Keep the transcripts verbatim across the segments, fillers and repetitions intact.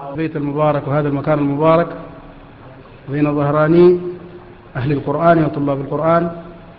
البيت المبارك وهذا المكان المبارك بين ظهراني أهل القرآن وطلاب القرآن،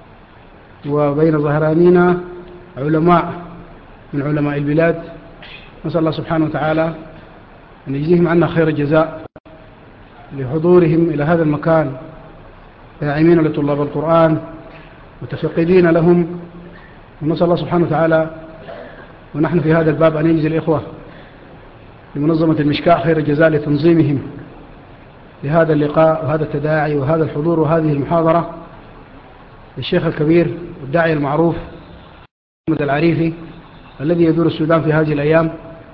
وبين ظهرانينا علماء من علماء البلاد. نسأل الله سبحانه وتعالى أن يجزيهم عنا خير الجزاء لحضورهم إلى هذا المكان، داعمين لطلاب القرآن متفقدين لهم. ونسأل الله سبحانه وتعالى ونحن في هذا الباب أن يجزي الإخوة لمنظمة المشكاة خير الجزاء لتنظيمهم لهذا اللقاء وهذا التداعي وهذا الحضور وهذه المحاضرة للشيخ الكبير والداعي المعروف محمد العريفي الذي يدور السودان في هذه الأيام.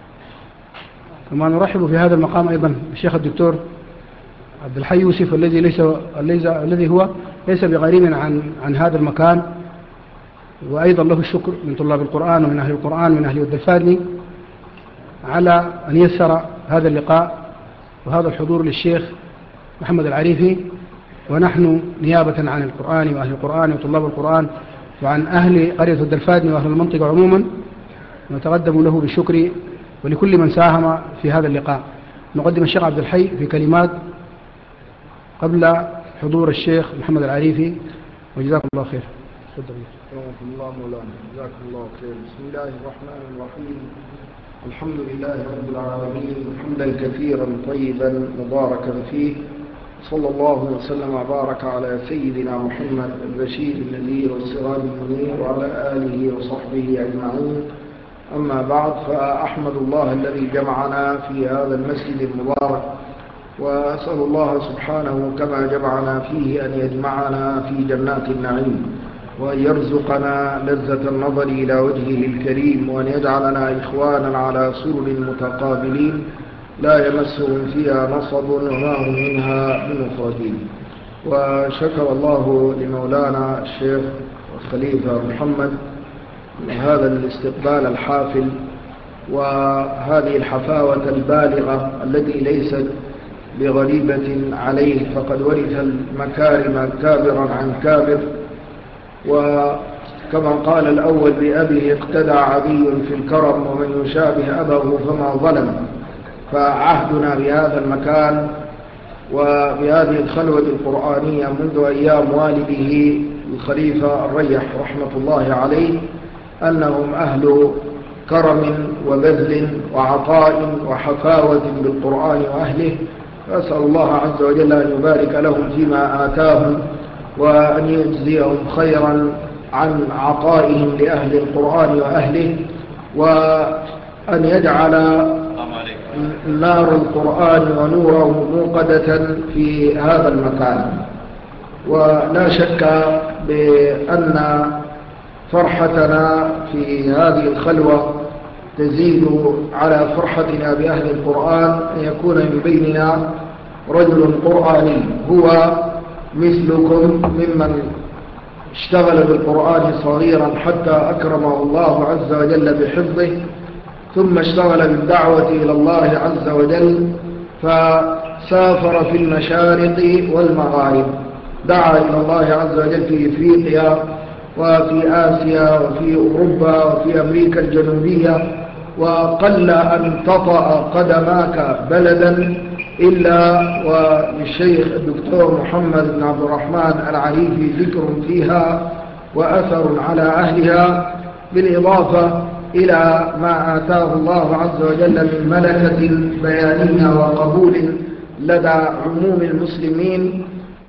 كما نرحب في هذا المقام أيضا بالشيخ الدكتور عبد الحي يوسف الذي ليس الذي هو ليس بغريب عن عن هذا المكان، وأيضا له الشكر من طلاب القرآن ومن أهل القرآن ومن أهل الدفادني على أن يسر هذا اللقاء وهذا الحضور للشيخ محمد العريفي. ونحن نيابة عن القرآن وأهل القرآن وطلاب القرآن وعن أهل قرية الدلفادني وأهل المنطقة عموما نتقدم له بالشكر ولكل من ساهم في هذا اللقاء. نقدم الشيخ عبد الحي في كلمات قبل حضور الشيخ محمد العريفي، وجزاكم الله خير. تفضل. الله مولانا، جزاكم الله خير. بسم الله الرحمن الرحيم. الحمد لله رب العالمين، حمدا كثيرا طيبا مباركا فيه، صلى الله وسلم وبارك على سيدنا محمد البشير النذير والسراج المنير وعلى آله وصحبه أجمعين. أما بعد، فأحمد الله الذي جمعنا في هذا المسجد المبارك، وأسأل الله سبحانه كما جمعنا فيه أن يجمعنا في جنات النعيم، وأن يرزقنا لذة النظر إلى وجهه الكريم، وأن يجعلنا إخوانا على سرر متقابلين لا يمسهم فيها نصب وما هم منها بمخرجين. وشكر الله لمولانا الشيخ الخليفة محمد هذا الاستقبال الحافل وهذه الحفاوة البالغة التي ليست بغريبة عليه، فقد ورث المكارم كابرا عن كابر. وكما قال الأول بأبيه اقتدى عدي في الكرم، ومن يشابه أبه فما ظلم. فعهدنا بهذا المكان وبهذه الخلوة القرآنية منذ أيام والده الخليفة الريح رحمة الله عليه أنهم أهل كرم وبذل وعطاء وحفاوة بالقرآن وأهله. فأسأل الله عز وجل أن يبارك لهم فيما آتاهم، وأن يجزيهم خيرا عن عطائهم لأهل القرآن وأهله، وأن يجعل نار القرآن ونوره موقدة في هذا المكان. ولا شك بأن فرحتنا في هذه الخلوة تزيد على فرحتنا بأهل القرآن أن يكون من بيننا رجل قرآني هو مثلكم ممن اشتغل بالقرآن صغيرا حتى أكرمه الله عز وجل بحفظه، ثم اشتغل بالدعوة إلى الله عز وجل فسافر في المشارق والمغارب، دعا إلى الله عز وجل في إفريقيا وفي آسيا وفي أوروبا وفي أمريكا الجنوبية، وقل أن تطأ قدماك بلدا إلا وللشيخ الدكتور محمد بن عبد الرحمن العريفي ذكر فيها وأثر على أهلها، بالإضافة إلى ما آتاه الله عز وجل من ملكة بيانية وقبول لدى عموم المسلمين،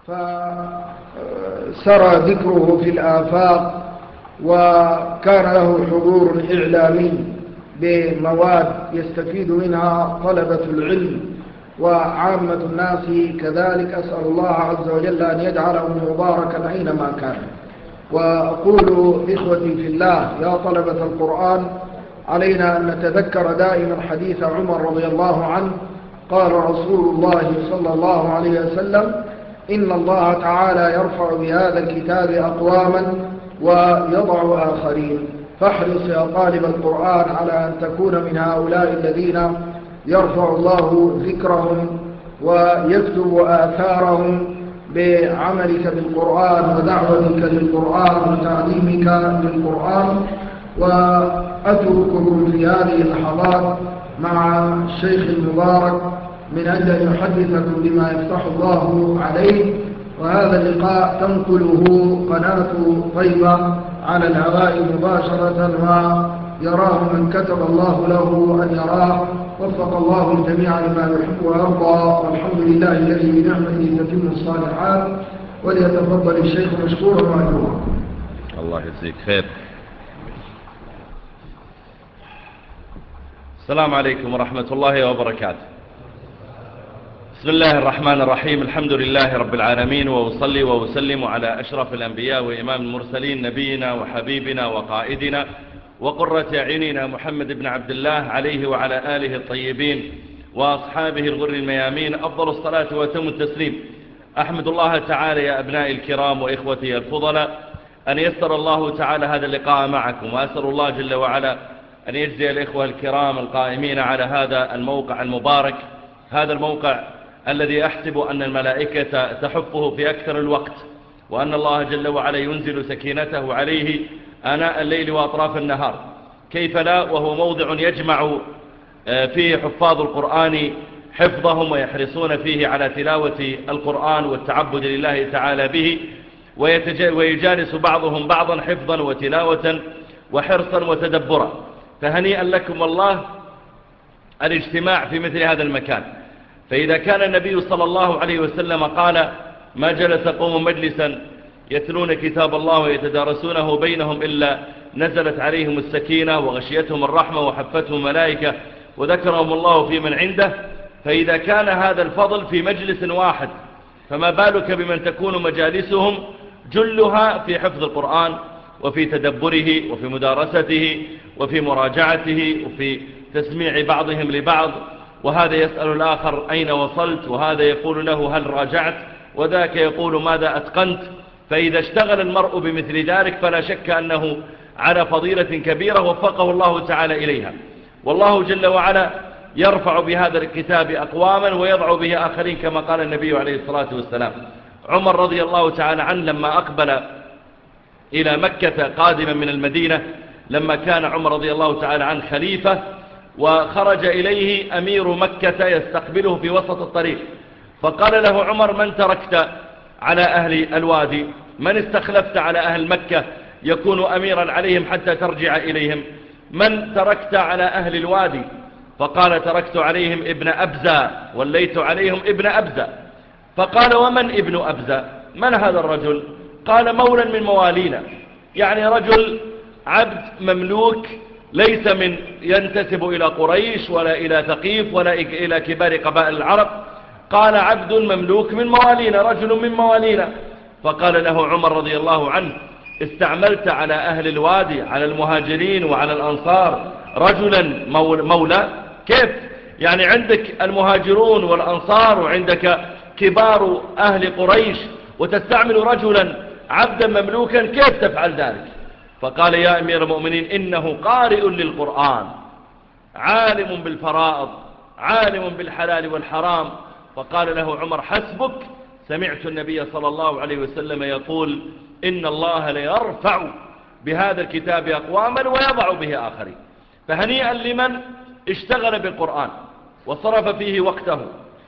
فسرى ذكره في الآفاق، وكان له حضور إعلامي بمواد يستفيد منها طلبة العلم وعامة الناس كذلك. أسأل الله عز وجل أن يجعله مباركا أينما كان. وأقول إخوتي في الله يا طلبة القرآن، علينا أن نتذكر دائما حديث عمر رضي الله عنه. قال رسول الله صلى الله عليه وسلم: إن الله تعالى يرفع بهذا الكتاب أقواما ويضع آخرين، فاحرص يا طالب القرآن على أن تكون من هؤلاء الذين يرفع الله ذكرهم ويكتب آثارهم بعملك بالقرآن ودعوتك للقرآن وتعليمك للقرآن. وأترككم في هذه اللحظات مع الشيخ المبارك من أجل أن يحدثكم بما يفتح الله عليه. وهذا اللقاء تنقله قناة طيبة على الهواء مباشرة، ويراه من كتب الله له أن يراه. وفق الله الجميع لما يحب ويرضى، والحمد لله الذي بنعمته تتم الصالحات. وليتفضل الشيخ مشكورا ومأجورا. الله يجزيك خير. السلام عليكم ورحمة الله وبركاته. بسم الله الرحمن الرحيم. الحمد لله رب العالمين، وأصلي وأسلم على أشرف الأنبياء وإمام المرسلين، نبينا وحبيبنا وقائدنا وقرة أعيننا محمد بن عبد الله عليه وعلى آله الطيبين وأصحابه الغر الميامين أفضل الصلاة وأتم التسليم. أحمد الله تعالى يا أبنائي الكرام وإخوتي الفضلاء أن يسر الله تعالى هذا اللقاء معكم، وأسأل الله جل وعلا أن يجزي الإخوة الكرام القائمين على هذا الموقع المبارك، هذا الموقع الذي أحسب أن الملائكة تحفه في أكثر الوقت، وأن الله جل وعلا ينزل سكينته عليه آناء الليل وأطراف النهار، كيف لا، وهو موضع يجمع فيه حفاظ القرآن حفظهم ويحرصون فيه على تلاوة القرآن والتعبد لله تعالى به، ويجالس بعضهم بعضا حفظا وتلاوة وحرصا وتدبرا. فهنيئا لكم والله الاجتماع في مثل هذا المكان. فإذا كان النبي صلى الله عليه وسلم قال: ما جلس قوم مجلسا يتلون كتاب الله ويتدارسونه بينهم إلا نزلت عليهم السكينة وغشيتهم الرحمة وحفتهم الملائكة وذكرهم الله في من عنده. فإذا كان هذا الفضل في مجلس واحد، فما بالك بمن تكون مجالسهم جلها في حفظ القرآن وفي تدبره وفي مدارسته وفي مراجعته وفي تسميع بعضهم لبعض، وهذا يسأل الآخر أين وصلت، وهذا يقول له هل راجعت، وذاك يقول ماذا أتقنت. فإذا اشتغل المرء بمثل ذلك فلا شك أنه على فضيلة كبيرة وفقه الله تعالى إليها. والله جل وعلا يرفع بهذا الكتاب أقواما ويضع به آخرين، كما قال النبي عليه الصلاة والسلام. عمر رضي الله تعالى عنه لما أقبل إلى مكة قادما من المدينة، لما كان عمر رضي الله تعالى عنه خليفة، وخرج إليه أمير مكة يستقبله في وسط الطريق، فقال له عمر: من تركت على أهل الوادي؟ من استخلفت على أهل مكة يكون أميرا عليهم حتى ترجع إليهم؟ من تركت على أهل الوادي؟ فقال: تركت عليهم ابن أبزة، وليت عليهم ابن أبزة. فقال: ومن ابن أبزة؟ من هذا الرجل؟ قال: مولا من موالينا، يعني رجل عبد مملوك، ليس من ينتسب إلى قريش ولا إلى ثقيف ولا إلى كبار قبائل العرب. قال: عبد مملوك من موالينا، رجل من موالينا. فقال له عمر رضي الله عنه: استعملت على أهل الوادي، على المهاجرين وعلى الأنصار، رجلا مولى؟ كيف يعني عندك المهاجرون والأنصار وعندك كبار أهل قريش وتستعمل رجلا عبدا مملوكا؟ كيف تفعل ذلك؟ فقال: يا أمير المؤمنين، إنه قارئ للقرآن، عالم بالفرائض، عالم بالحلال والحرام. فقال له عمر: حسبك، سمعت النبي صلى الله عليه وسلم يقول: إن الله ليرفع بهذا الكتاب أقواما ويضع به آخرين. فهنيئا لمن اشتغل بالقرآن وصرف فيه وقته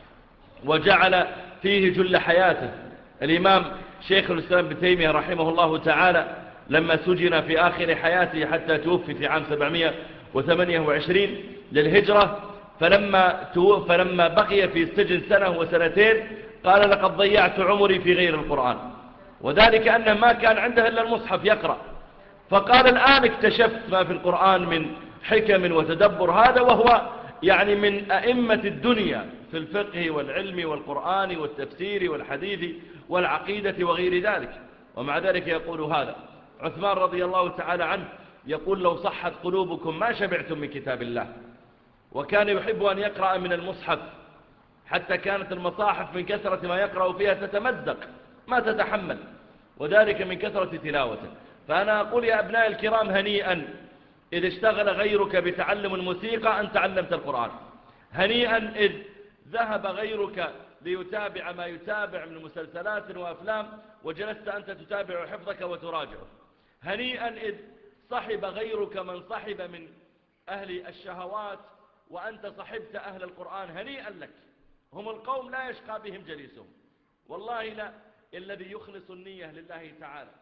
وجعل فيه جل حياته. الإمام شيخ الإسلام ابن تيمية رحمه الله تعالى لما سجن في آخر حياته حتى توفي في عام سبعمائة وثمانية وعشرين للهجرة، فلما, فلما بقي في السجن سنة وسنتين قال: لقد ضيعت عمري في غير القرآن، وذلك أنه ما كان عنده إلا المصحف يقرأ. فقال: الآن اكتشفت ما في القرآن من حكم وتدبر، هذا وهو يعني من أئمة الدنيا في الفقه والعلم والقرآن والتفسير والحديث والعقيدة وغير ذلك، ومع ذلك يقول هذا. عثمان رضي الله تعالى عنه يقول: لو صحت قلوبكم ما شبعتم من كتاب الله. وكان يحب أن يقرأ من المصحف، حتى كانت المصاحف من كثرة ما يقرأ فيها تتمزق ما تتحمل، وذلك من كثرة تلاوته. فأنا أقول يا أبناء الكرام: هنيئا إذ اشتغل غيرك بتعلم الموسيقى أن تعلمت القرآن، هنيئا إذ ذهب غيرك ليتابع ما يتابع من مسلسلات وأفلام وجلست أنت تتابع حفظك وتراجعه، هنيئا إذ صحب غيرك من صحب من أهل الشهوات وأنت صحبت أهل القرآن، هنيئا لك. هم القوم لا يشقى بهم جليسهم، والله لا. الذي يخلص النية لله تعالى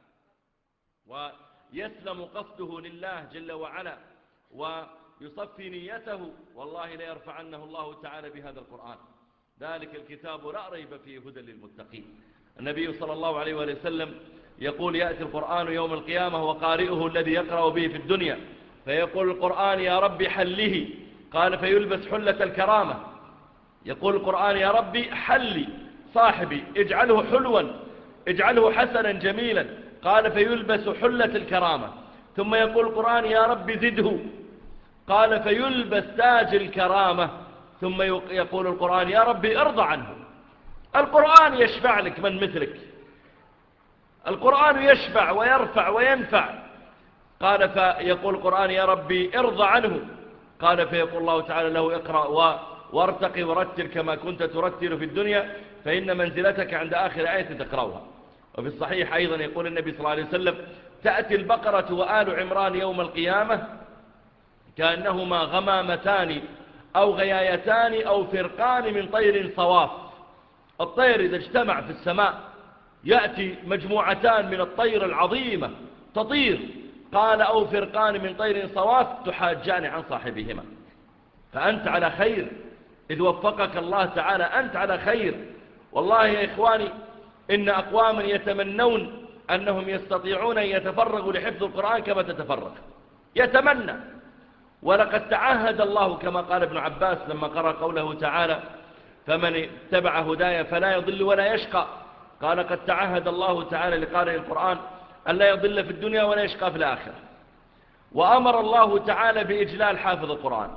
ويسلم قصده لله جل وعلا ويصفي نيته، والله لا يرفعنه الله تعالى بهذا القرآن. ذلك الكتاب لا ريب فيه هدى للمتقين. النبي صلى الله عليه وآله وسلم يقول: يأتي القرآن يوم القيامة وقارئه الذي يقرأ به في الدنيا فيقول القرآن: يا ربي حله. قال: فيلبس حلة الكرامة. يقول القرآن: يا ربي حلي صاحبي، اجعله حلوا، اجعله حسنا جميلا. قال: فيلبس حلة الكرامة. ثم يقول القرآن: يا ربي زده. قال: فيلبس تاج الكرامة. ثم يقول القرآن: يا ربي ارضى عنه. القرآن يشفع لك من مثلك، القرآن يشفع ويرفع وينفع. قال: فيقول القرآن: يا ربي ارضى عنه. قال: فيقول الله تعالى له: اقرأ وارتقي ورتل كما كنت ترتل في الدنيا، فإن منزلتك عند آخر آية تقرأها. وفي الصحيح أيضا يقول النبي صلى الله عليه وسلم: تأتي البقرة وآل عمران يوم القيامة كأنهما غمامتان أو غيايتان أو فرقان من طير صواف. الطير إذا اجتمع في السماء يأتي مجموعتان من الطير العظيمة تطير. قال: أو فرقان من طير صواف تحاجان عن صاحبهما. فأنت على خير إذ وفقك الله تعالى، أنت على خير. والله يا إخواني إن أقواما يتمنون أنهم يستطيعون أن يتفرغوا لحفظ القرآن كما تتفرغ، يتمنى. ولقد تعهد الله كما قال ابن عباس لما قرأ قوله تعالى: فمن اتبع هدايا فلا يضل ولا يشقى. قال: قد تعهد الله تعالى لقارئ القرآن أن لا يضل في الدنيا ولا يشقى في الآخرة. وأمر الله تعالى بإجلال حافظ القرآن،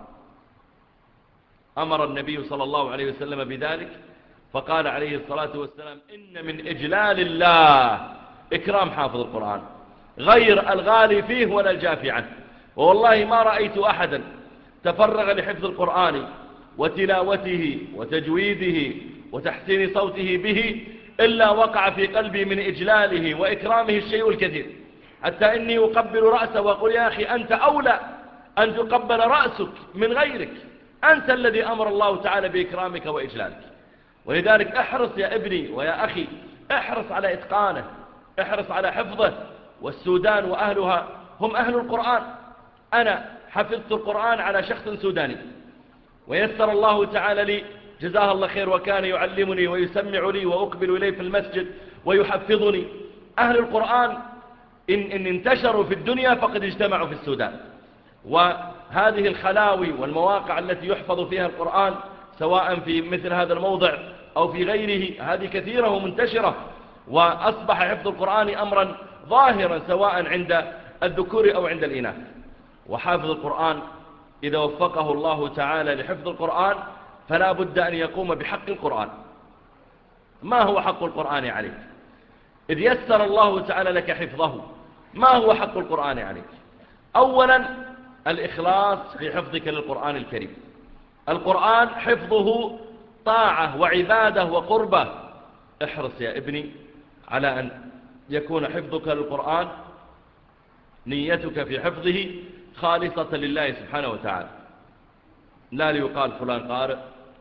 أمر النبي صلى الله عليه وسلم بذلك، فقال عليه الصلاة والسلام: إن من إجلال الله إكرام حافظ القرآن، غير الغالي فيه ولا الجافي عنه. ووالله ما رأيت أحدا تفرغ لحفظ القرآن وتلاوته وتجويده وتحسين صوته به إلا وقع في قلبي من إجلاله وإكرامه الشيء الكثير، حتى إني أقبل رأسه وأقول: يا أخي أنت أولى أن تقبل رأسك من غيرك، أنت الذي أمر الله تعالى بإكرامك وإجلالك. ولذلك احرص يا ابني ويا أخي، احرص على إتقانه، احرص على حفظه. والسودان وأهلها هم أهل القرآن. أنا حفظت القرآن على شخص سوداني، ويسر الله تعالى لي جزاه الله خير، وكان يعلمني ويسمع لي وأقبل إليه في المسجد ويحفظني. أهل القرآن إن, إن انتشروا في الدنيا فقد اجتمعوا في السودان. وهذه الخلاوي والمواقع التي يحفظ فيها القرآن سواء في مثل هذا الموضع أو في غيره هذه كثيرة ومنتشرة، وأصبح حفظ القرآن أمرا ظاهرا سواء عند الذكور أو عند الإناث. وحافظ القرآن إذا وفقه الله تعالى لحفظ القرآن فلا بد أن يقوم بحق القرآن. ما هو حق القرآن عليك؟ إذ يسر الله تعالى لك حفظه، ما هو حق القرآن عليك؟ أولا الإخلاص في حفظك للقرآن الكريم. القرآن حفظه طاعة وعبادة وقربة. احرص يا ابني على أن يكون حفظك للقرآن، نيتك في حفظه خالصة لله سبحانه وتعالى، لا ليقال فلان قارئ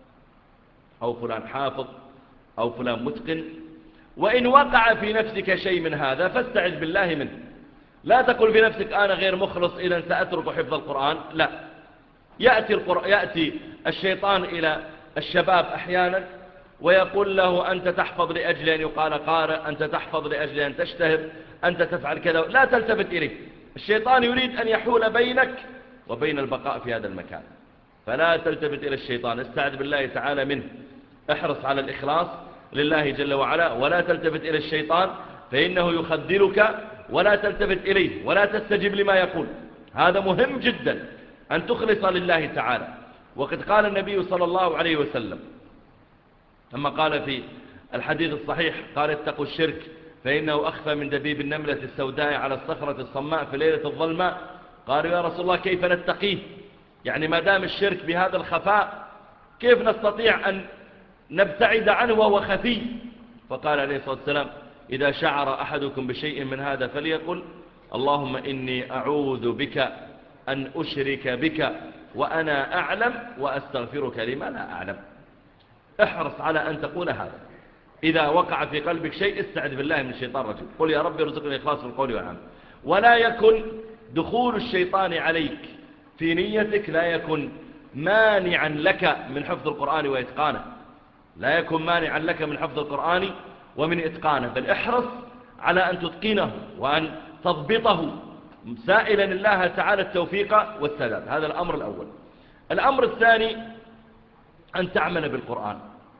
أو فلان حافظ أو فلان متقن. وإن وقع في نفسك شيء من هذا فاستعذ بالله منه. لا تقل في نفسك أنا غير مخلص إذا سأترك حفظ القرآن، لا. يأتي, القر... يأتي الشيطان إلى الشباب أحيانا ويقول له: أنت تحفظ لأجل أن يقال قارئ، أنت تحفظ لأجل أن تشتهر، أنت تفعل كذا. لا تلتفت إليه، الشيطان يريد أن يحول بينك وبين البقاء في هذا المكان، فلا تلتفت إلى الشيطان، استعذ بالله تعالى منه. احرص على الإخلاص لله جل وعلا، ولا تلتفت إلى الشيطان فإنه يخذلك، ولا تلتفت إليه ولا تستجب لما يقول. هذا مهم جدا أن تخلص لله تعالى. وقد قال النبي صلى الله عليه وسلم لما قال في الحديث الصحيح قال: اتقوا الشرك فإنه أخفى من دبيب النملة السوداء على الصخرة الصماء في ليلة الظلماء. قالوا: يا رسول الله كيف نتقيه؟ يعني ما دام الشرك بهذا الخفاء كيف نستطيع أن نبتعد عنه وهو خفي؟ فقال عليه الصلاة والسلام: إذا شعر أحدكم بشيء من هذا فليقل: اللهم إني أعوذ بك أن أشرك بك وأنا أعلم وأستغفرك لما لا أعلم. احرص على أن تقول هذا. إذا وقع في قلبك شيء استعذ بالله من الشيطان الرجيم، قل يا رب ارزقني الإخلاص في القول والعمل. ولا يكن دخول الشيطان عليك في نيتك لا يكن مانعا لك من حفظ القرآن وإتقانه، لا يكن مانعا لك من حفظ القرآن ومن إتقانه، بل احرص على أن تتقنه وأن تضبطه سائلا الله تعالى التوفيق والسداد. هذا الأمر الأول. الأمر الثاني أن تعمل بالقرآن.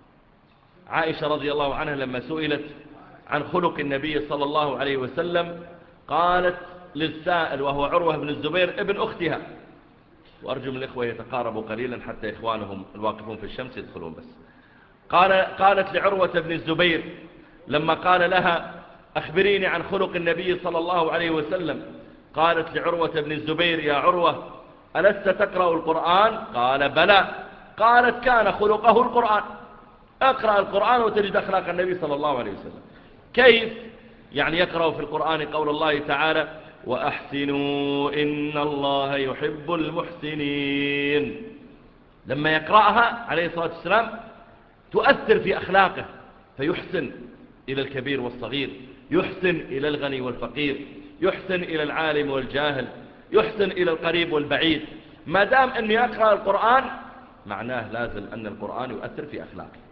عائشة رضي الله عنها لما سئلت عن خلق النبي صلى الله عليه وسلم قالت للسائل وهو عروة بن الزبير ابن أختها، وأرجو من الإخوة يتقاربوا قليلا حتى إخوانهم الواقفون في الشمس يدخلون بس. قال قالت لعروة بن الزبير لما قال لها أخبريني عن خلق النبي صلى الله عليه وسلم، قالت لعروة بن الزبير يا عروة ألست تقرأ القرآن؟ قال بلى. قالت كان خلقه القرآن، اقرأ القرآن وتجد أخلاق النبي صلى الله عليه وسلم. كيف؟ يعني يقرأ في القرآن قول الله تعالى وأحسنوا إن الله يحب المحسنين. لما يقرأها عليه الصلاة والسلام تؤثر في أخلاقه، فيحسن إلى الكبير والصغير، يحسن إلى الغني والفقير، يحسن إلى العالم والجاهل، يحسن إلى القريب والبعيد. ما دام أنه يقرأ القرآن معناه لازم أن القرآن يؤثر في أخلاقه.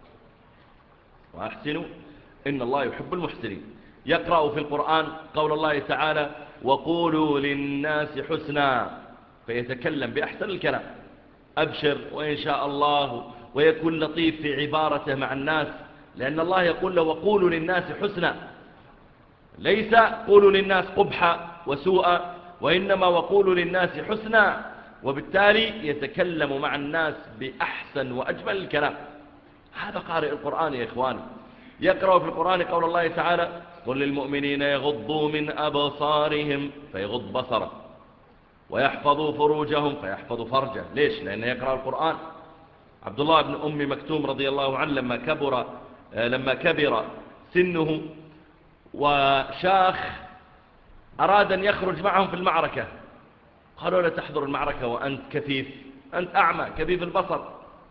وأحسنوا إن الله يحب المحسنين. يقرأ في القرآن قول الله تعالى وقولوا للناس حسنا، فيتكلم بأحسن الكلام، أبشر وإن شاء الله، ويكون لطيف في عبارته مع الناس، لأن الله يقول له وقولوا للناس حسنا، ليس قولوا للناس قبحا وسوءا، وإنما وقولوا للناس حسنا، وبالتالي يتكلم مع الناس بأحسن وأجمل الكلام. هذا قارئ القرآن يا إخواني. يقرأ في القرآن قول الله تعالى قل للمؤمنين يغضوا من أبصارهم، فيغض بصره، ويحفظوا فروجهم، فيحفظ فرجه. ليش؟ لأنه يقرأ القرآن. عبد الله بن أم مكتوم رضي الله عنه لما كبر لما كبر سنه وشاخ أراد أن يخرج معهم في المعركة، قالوا لا تحضر المعركة وأنت كفيف، أنت أعمى كفيف البصر.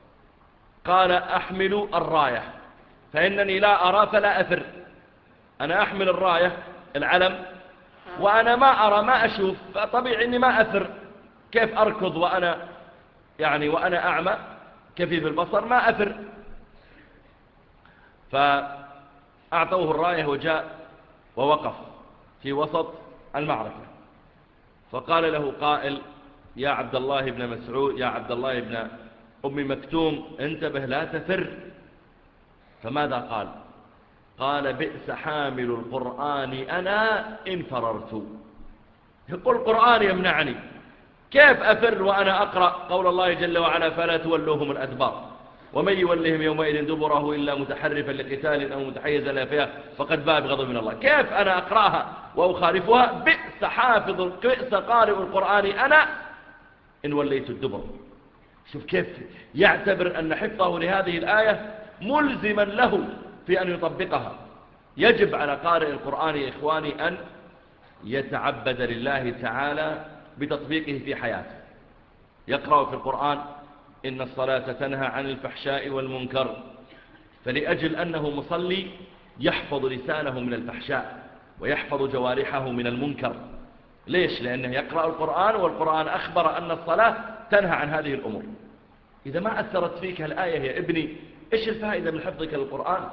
قال أحمل الراية فإنني لا أرى فلا أفر. أنا أحمل الراية العلم وأنا ما أرى ما أشوف، فطبيعي أني ما أفر. كيف أركض وأنا يعني وأنا أعمى كفيف البصر؟ ما أفر. فأعطوه الراية وجاء ووقف في وسط المعركة، فقال له قائل يا عبد الله بن مسعود، يا عبد الله بن أم مكتوم انتبه لا تفر. فماذا قال؟ قال بئس حامل القرآن أنا إن فررت. يقول القرآن يمنعني، كيف أفر وأنا أقرأ قول الله جل وعلا فلا تولوهم الأدبار ومن يولهم يومئذ دبره إلا متحرفا لقتال أو متحيزا إلى فئة فقد باء بغضب من الله. كيف أنا أقرأها وأخالفها؟ بئس حافظ بئس قارئ القرآن أنا إن وليت الدبر. شوف كيف يعتبر أن حفظه لهذه الآية ملزما له في أن يطبقها. يجب على قارئ القرآن يا إخواني أن يتعبد لله تعالى بتطبيقه في حياته. يقرأ في القرآن إن الصلاة تنهى عن الفحشاء والمنكر، فلأجل أنه مصلي يحفظ لسانه من الفحشاء ويحفظ جوارحه من المنكر. ليش؟ لأنه يقرأ القرآن، والقرآن أخبر أن الصلاة تنهى عن هذه الأمور. إذا ما أثرت فيك الآية يا ابني إيش الفائدة من حفظك للقرآن؟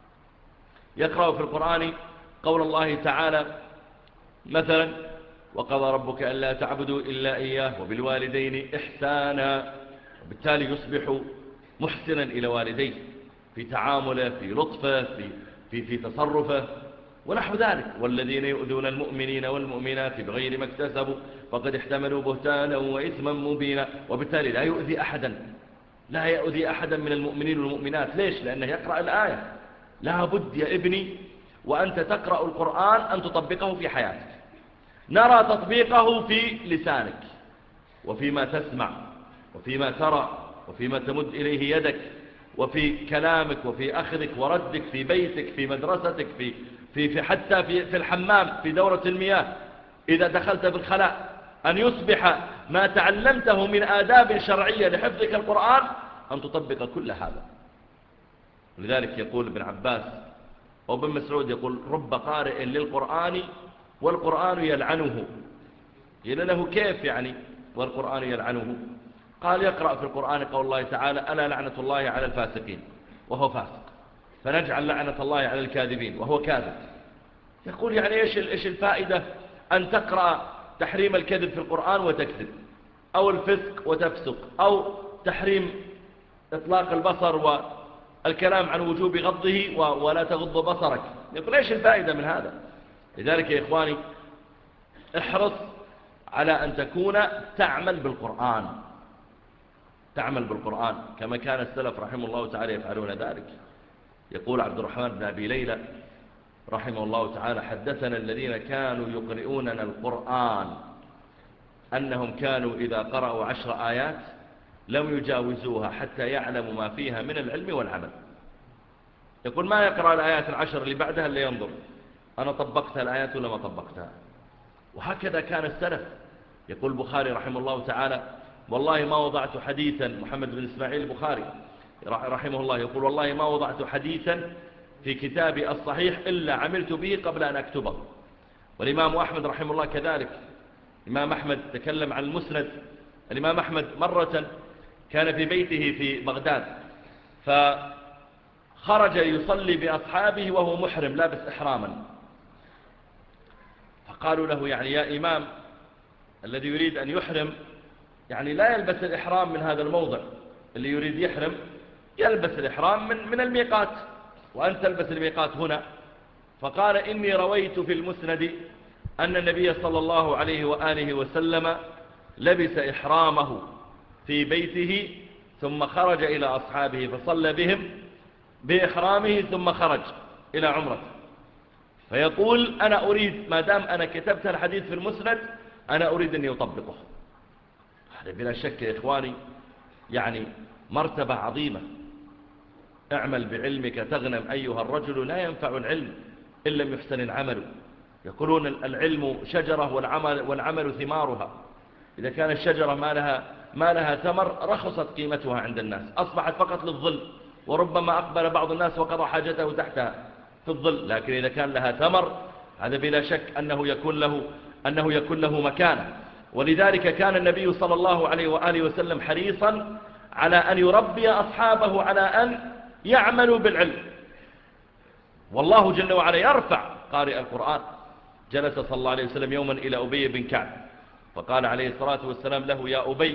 يقرأ في القرآن قول الله تعالى مثلا وقضى ربك ألا تعبدوا إلا إياه وبالوالدين إحسانا، وبالتالي يصبح محسنا إلى والديه في تعامله، في لطفه، في, في, في تصرفه ونحو ذلك. والذين يؤذون المؤمنين والمؤمنات بغير ما اكتسبوا فقد احتملوا بهتانا وإثما مبينا. وبالتالي لا يؤذي أحدا، لا يؤذي أحدا من المؤمنين والمؤمنات. ليش؟ لأنه يقرأ الآية. لا بد يا ابني وأنت تقرأ القرآن أن تطبقه في حياتك. نرى تطبيقه في لسانك وفيما تسمع وفيما ترى وفيما تمد إليه يدك وفي كلامك وفي أخذك وردك في بيتك في مدرستك في, في, في حتى في, في الحمام في دورة المياه إذا دخلت بالخلاء، أن يصبح ما تعلمته من آداب شرعية لحفظك القرآن أن تطبق كل هذا. ولذلك يقول ابن عباس وابن مسعود يقول رب قارئ للقرآن والقرآن يلعنه. قيل له كيف يعني والقرآن يلعنه؟ قال يقرأ في القرآن قول الله تعالى ألا لعنة الله على الفاسقين وهو فاسق، فنجعل لعنة الله على الكاذبين وهو كاذب. يقول يعني إيش إيش الفائدة أن تقرأ تحريم الكذب في القرآن وتكذب، أو الفسق وتفسق، أو تحريم إطلاق البصر والكلام عن وجوب غضه ولا تغض بصرك. يقول إيش الفائدة من هذا؟ لذلك يا إخواني احرص على أن تكون تعمل بالقرآن، تعمل بالقرآن كما كان السلف رحمه الله تعالى يفعلون ذلك. يقول عبد الرحمن بن أبي ليلى رحمه الله تعالى حدثنا الذين كانوا يقرؤوننا القرآن أنهم كانوا إذا قرأوا عشر آيات لم يجاوزوها حتى يعلموا ما فيها من العلم والعمل. يقول ما يقرأ الآيات العشر اللي بعدها اللي ينظر أنا طبقتها الآيات ولا ما طبقتها. وهكذا كان السلف. يقول البخاري رحمه الله تعالى والله ما وضعت حديثا، محمد بن إسماعيل البخاري رحمه الله يقول والله ما وضعت حديثا في كتابي الصحيح إلا عملت به قبل أن أكتبه. والإمام أحمد رحمه الله كذلك. الإمام أحمد تكلم عن المسند. الإمام أحمد مرة كان في بيته في بغداد فخرج يصلي بأصحابه وهو محرم لابس إحراما، فقالوا له يعني يا إمام الذي يريد أن يحرم يعني لا يلبس الإحرام من هذا الموضع، اللي يريد يحرم يلبس الإحرام من, من الميقات وأنت تلبس الميقات هنا. فقال إني رويت في المسند أن النبي صلى الله عليه وآله وسلم لبس إحرامه في بيته ثم خرج إلى أصحابه فصلى بهم بإحرامه ثم خرج إلى عمرة. فيقول أنا أريد ما دام أنا كتبت الحديث في المسند أنا أريد أن يطبقه. هذا بلا شك يا إخواني يعني مرتبة عظيمة. اعمل بعلمك تغنم أيها الرجل لا ينفع العلم إن لم يحسن العمل. يقولون العلم شجرة والعمل, والعمل ثمارها. إذا كان الشجرة ما لها, ما لها ثمر رخصت قيمتها عند الناس، أصبحت فقط للظل، وربما أقبل بعض الناس وقضى حاجته تحتها في الظل. لكن إذا كان لها ثمر هذا بلا شك أنه يكون له, أنه يكون له مكانة. ولذلك كان النبي صلى الله عليه وآله وسلم حريصا على أن يربي أصحابه على أن يعملوا بالعلم. والله جل وعلا يرفع قارئ القرآن. جلس صلى الله عليه وسلم يوما إلى أبي بن كعب فقال عليه الصلاة والسلام له يا أبي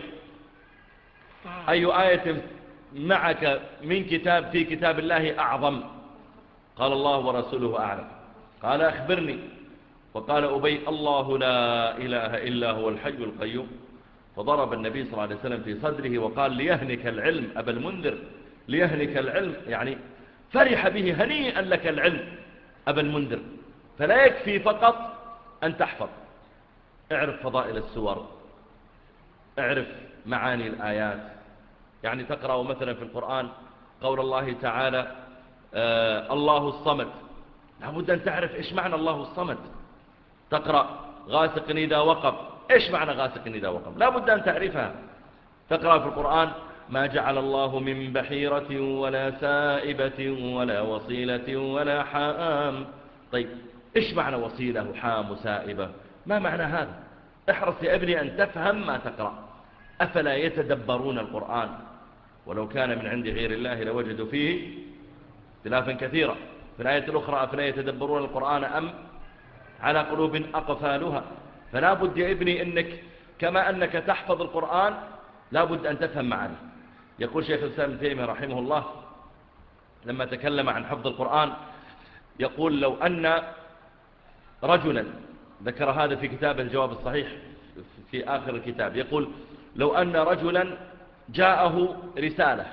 أي آية معك من كتاب في كتاب الله أعظم؟ قال الله ورسوله أعلم. قال أخبرني. وقال أبي الله لا إله إلا هو الحي القيوم. فضرب النبي صلى الله عليه وسلم في صدره وقال ليهنك العلم أبا المنذر، ليهنك العلم يعني فرح به هنيئا لك العلم أبا المنذر. فلا يكفي فقط أن تحفظ، اعرف فضائل السور، اعرف معاني الآيات. يعني تقرأ مثلا في القرآن قول الله تعالى آه الله الصمد، لابد أن تعرف إيش معنى الله الصمد. تقرأ غاسق إذا وقب، إيش معنى غاسق إذا وقب؟ لابد أن تعرفها. تقرأ في القرآن ما جعل الله من بحيرة ولا سائبة ولا وصيلة ولا حام. طيب إيش معنى وصيلة وحام وسائبة؟ ما معنى هذا؟ احرص يا ابني أن تفهم ما تقرأ. أفلا يتدبرون القرآن ولو كان من عند غير الله لوجدوا فيه اختلافا كثيرا. في الآية الأخرى أفلا يتدبرون القرآن أم على قلوب أقفالها. فلا بد يا ابني أنك كما أنك تحفظ القرآن لا بد أن تفهم معاني. يقول شيخ الإسلام ابن تيمية رحمه الله لما تكلم عن حفظ القرآن يقول لو أن رجلا، ذكر هذا في كتاب الجواب الصحيح في آخر الكتاب، يقول لو أن رجلا جاءه رسالة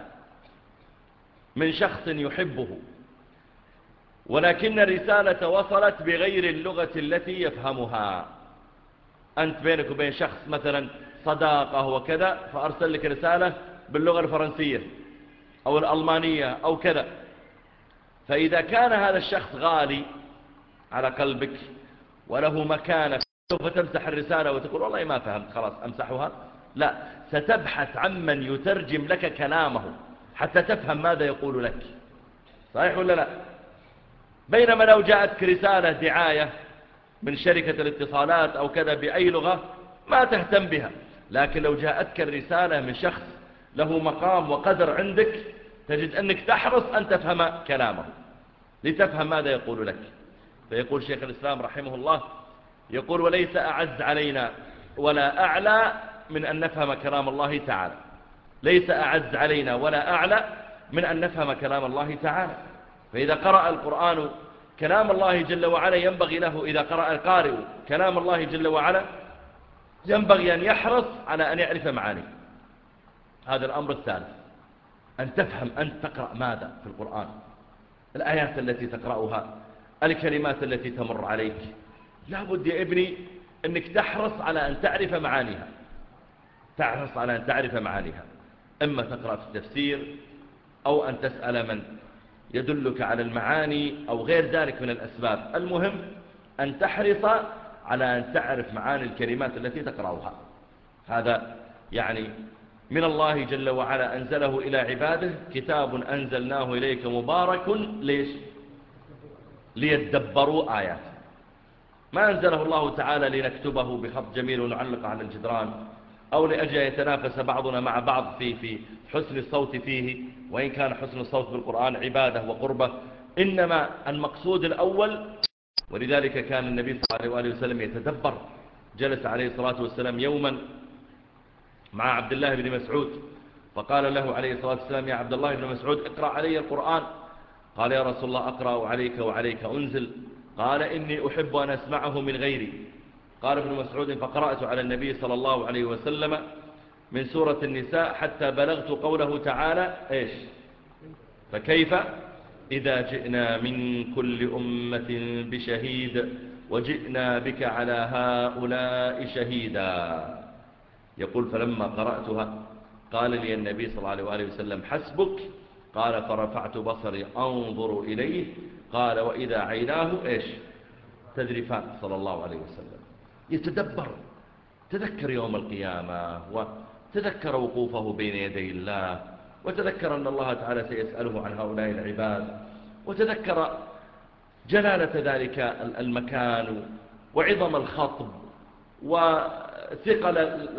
من شخص يحبه ولكن الرسالة وصلت بغير اللغة التي يفهمها. أنت بينك وبين شخص مثلا صداقة وكذا فأرسل لك رسالة باللغة الفرنسية أو الألمانية أو كذا، فإذا كان هذا الشخص غالي على قلبك وله مكانة سوف تمسح الرسالة وتقول والله ما فهمت خلاص أمسحها؟ لا، ستبحث عمن يترجم لك كلامه حتى تفهم ماذا يقول لك. صحيح ولا لا؟ بينما لو جاءتك رسالة دعاية من شركة الاتصالات أو كذا بأي لغة ما تهتم بها، لكن لو جاءتك الرسالة من شخص له مقام وقدر عندك تجد أنك تحرص أن تفهم كلامه لتفهم ماذا يقول لك. فيقول شيخ الإسلام رحمه الله، يقول: وليس أعز علينا ولا أعلى من أن نفهم كلام الله تعالى. ليس أعز علينا ولا أعلى من أن نفهم كلام الله تعالى. فإذا قرأ القرآن كلام الله جل وعلا ينبغي له، إذا قرأ القارئ كلام الله جل وعلا ينبغي أن يحرص على أن يعرف معانيه. هذا الأمر الثالث، أن تفهم أن تقرأ ماذا في القرآن، الآيات التي تقرأها، الكلمات التي تمر عليك. لا بد يا ابني أنك تحرص على أن تعرف معانيها، تحرص على أن تعرف معانيها، إما تقرأ في التفسير أو أن تسأل من يدلك على المعاني أو غير ذلك من الأسباب. المهم أن تحرص على أن تعرف معاني الكلمات التي تقرأها. هذا يعني من الله جل وعلا أنزله إلى عباده، كتاب أنزلناه إليك مبارك ليش؟ ليتدبروا آياته. ما أنزله الله تعالى لنكتبه بخط جميل ونعلق على الجدران، أو لأجل يتنافس بعضنا مع بعض في في حسن الصوت فيه، وإن كان حسن الصوت بالقرآن عبادة وقربة، إنما المقصود الأول. ولذلك كان النبي صلى الله عليه وسلم يتدبر. جلس عليه الصلاة والسلام يوما مع عبد الله بن مسعود، فقال له عليه الصلاة والسلام: يا عبد الله بن مسعود، اقرأ علي القرآن. قال: يا رسول الله، أقرأ عليك وعليك أنزل. قال: إني أحب أن أسمعه من غيري. قال ابن مسعود: فقرأت على النبي صلى الله عليه وسلم من سورة النساء حتى بلغت قوله تعالى إيش؟ فكيف إذا جئنا من كل أمة بشهيد وجئنا بك على هؤلاء شهيدا. يقول: فلما قرأتها قال لي النبي صلى الله عليه وسلم: حسبك. قال: فرفعت بصري أنظر إليه. قال: وإذا عيناه إيش؟ تذرفان. صلى الله عليه وسلم يتدبر، تذكر يوم القيامة، وتذكر وقوفه بين يدي الله، وتذكر أن الله تعالى سيسأله عن هؤلاء العباد، وتذكر جلالة ذلك المكان وعظم الخطب وثقل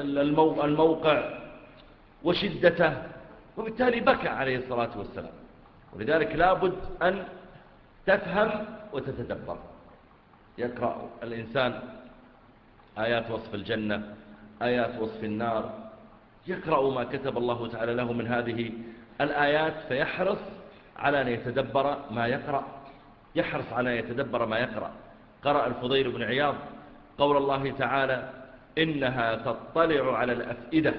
الموقع وشدته، وبالتالي بكى عليه الصلاة والسلام. ولذلك لابد أن تفهم وتتدبر. يقرأ الإنسان آيات وصف الجنة، آيات وصف النار، يقرأ ما كتب الله تعالى له من هذه الآيات، فيحرص على أن يتدبر ما يقرأ، يحرص على أن يتدبر ما يقرأ. قرأ الفضيل بن عياض قول الله تعالى: إنها تطلع على الأفئدة،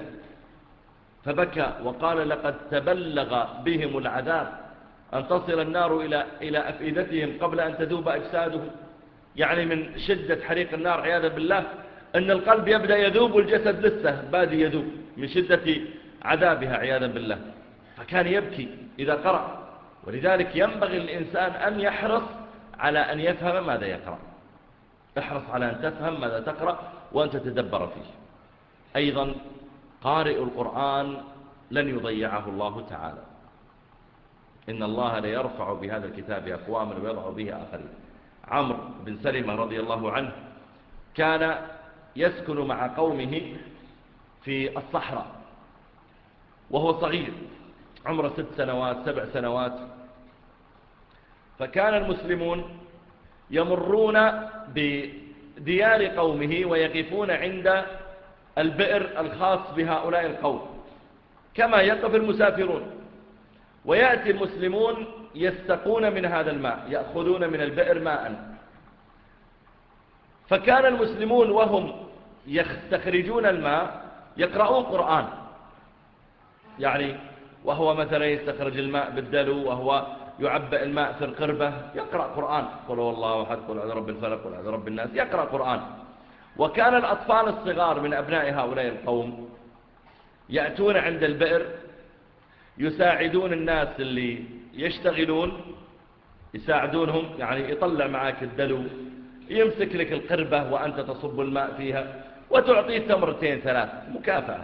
فبكى وقال: لقد تبلغ بهم العذاب أن تصل النار إلى إلى أفئدتهم قبل أن تذوب أجسادهم. يعني من شدة حريق النار عياذا بالله أن القلب يبدأ يذوب والجسد لسه بادي يذوب من شدة عذابها عياذا بالله. فكان يبكي إذا قرأ. ولذلك ينبغي الإنسان أن يحرص على أن يفهم ماذا يقرأ. احرص على أن تفهم ماذا تقرأ وأن تتدبر فيه. أيضا قارئ القرآن لن يضيعه الله تعالى. إن الله ليرفع بهذا الكتاب أقواما ويضع به آخرين. عمرو بن سلمة رضي الله عنه كان يسكن مع قومه في الصحراء وهو صغير، عمره ست سنوات سبع سنوات. فكان المسلمون يمرون بديار قومه ويقفون عند البئر الخاص بهؤلاء القوم كما يقف المسافرون، ويأتي المسلمون يستقون من هذا الماء، يأخذون من البئر ماء. فكان المسلمون وهم يستخرجون الماء يقرؤون قرآن، يعني وهو مثلا يستخرج الماء بالدلو وهو يعبئ الماء في القربة يقرأ قرآن، قل هو الله أحد، قل أعوذ برب الفلق، قل أعوذ برب الناس، يقرأ قرآن. وكان الأطفال الصغار من أبناء هؤلاء القوم يأتون عند البئر يساعدون الناس اللي يشتغلون، يساعدونهم، يعني يطلع معك الدلو، يمسك لك القربة وأنت تصب الماء فيها وتعطيه تمرتين ثلاث مكافأة.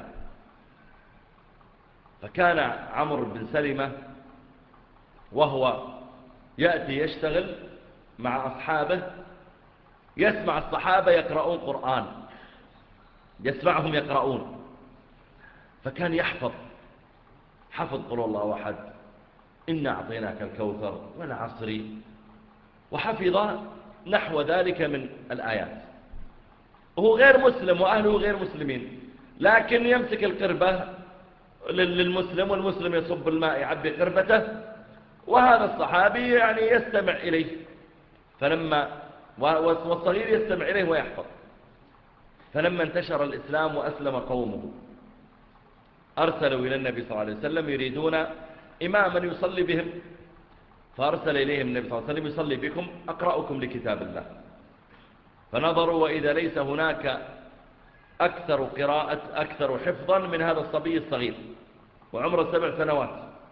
فكان عمرو بن سلمة وهو يأتي يشتغل مع أصحابه، يسمع الصحابة يقرؤون قرآن، يسمعهم يقرؤون، فكان يحفظ حفظ قل الله أحد، إنا أعطيناك الكوثر والعصر، وحفظ نحو ذلك من الآيات، وهو غير مسلم وأهله غير مسلمين، لكن يمسك القربة للمسلم والمسلم يصب الماء يعبي قربته، وهذا الصحابي يعني يستمع إليه، فلما والصغير يستمع إليه ويحفظ. فلما انتشر الإسلام وأسلم قومه أرسلوا إلى النبي صلى الله عليه وسلم يريدون إماما يصلي بهم، فأرسل إليهم النبي صلى الله عليه وسلم يصلي بكم أقرأكم لكتاب الله. فنظروا وإذا ليس هناك أكثر قراءة أكثر حفظا من هذا الصبي الصغير وعمره سبع سنوات.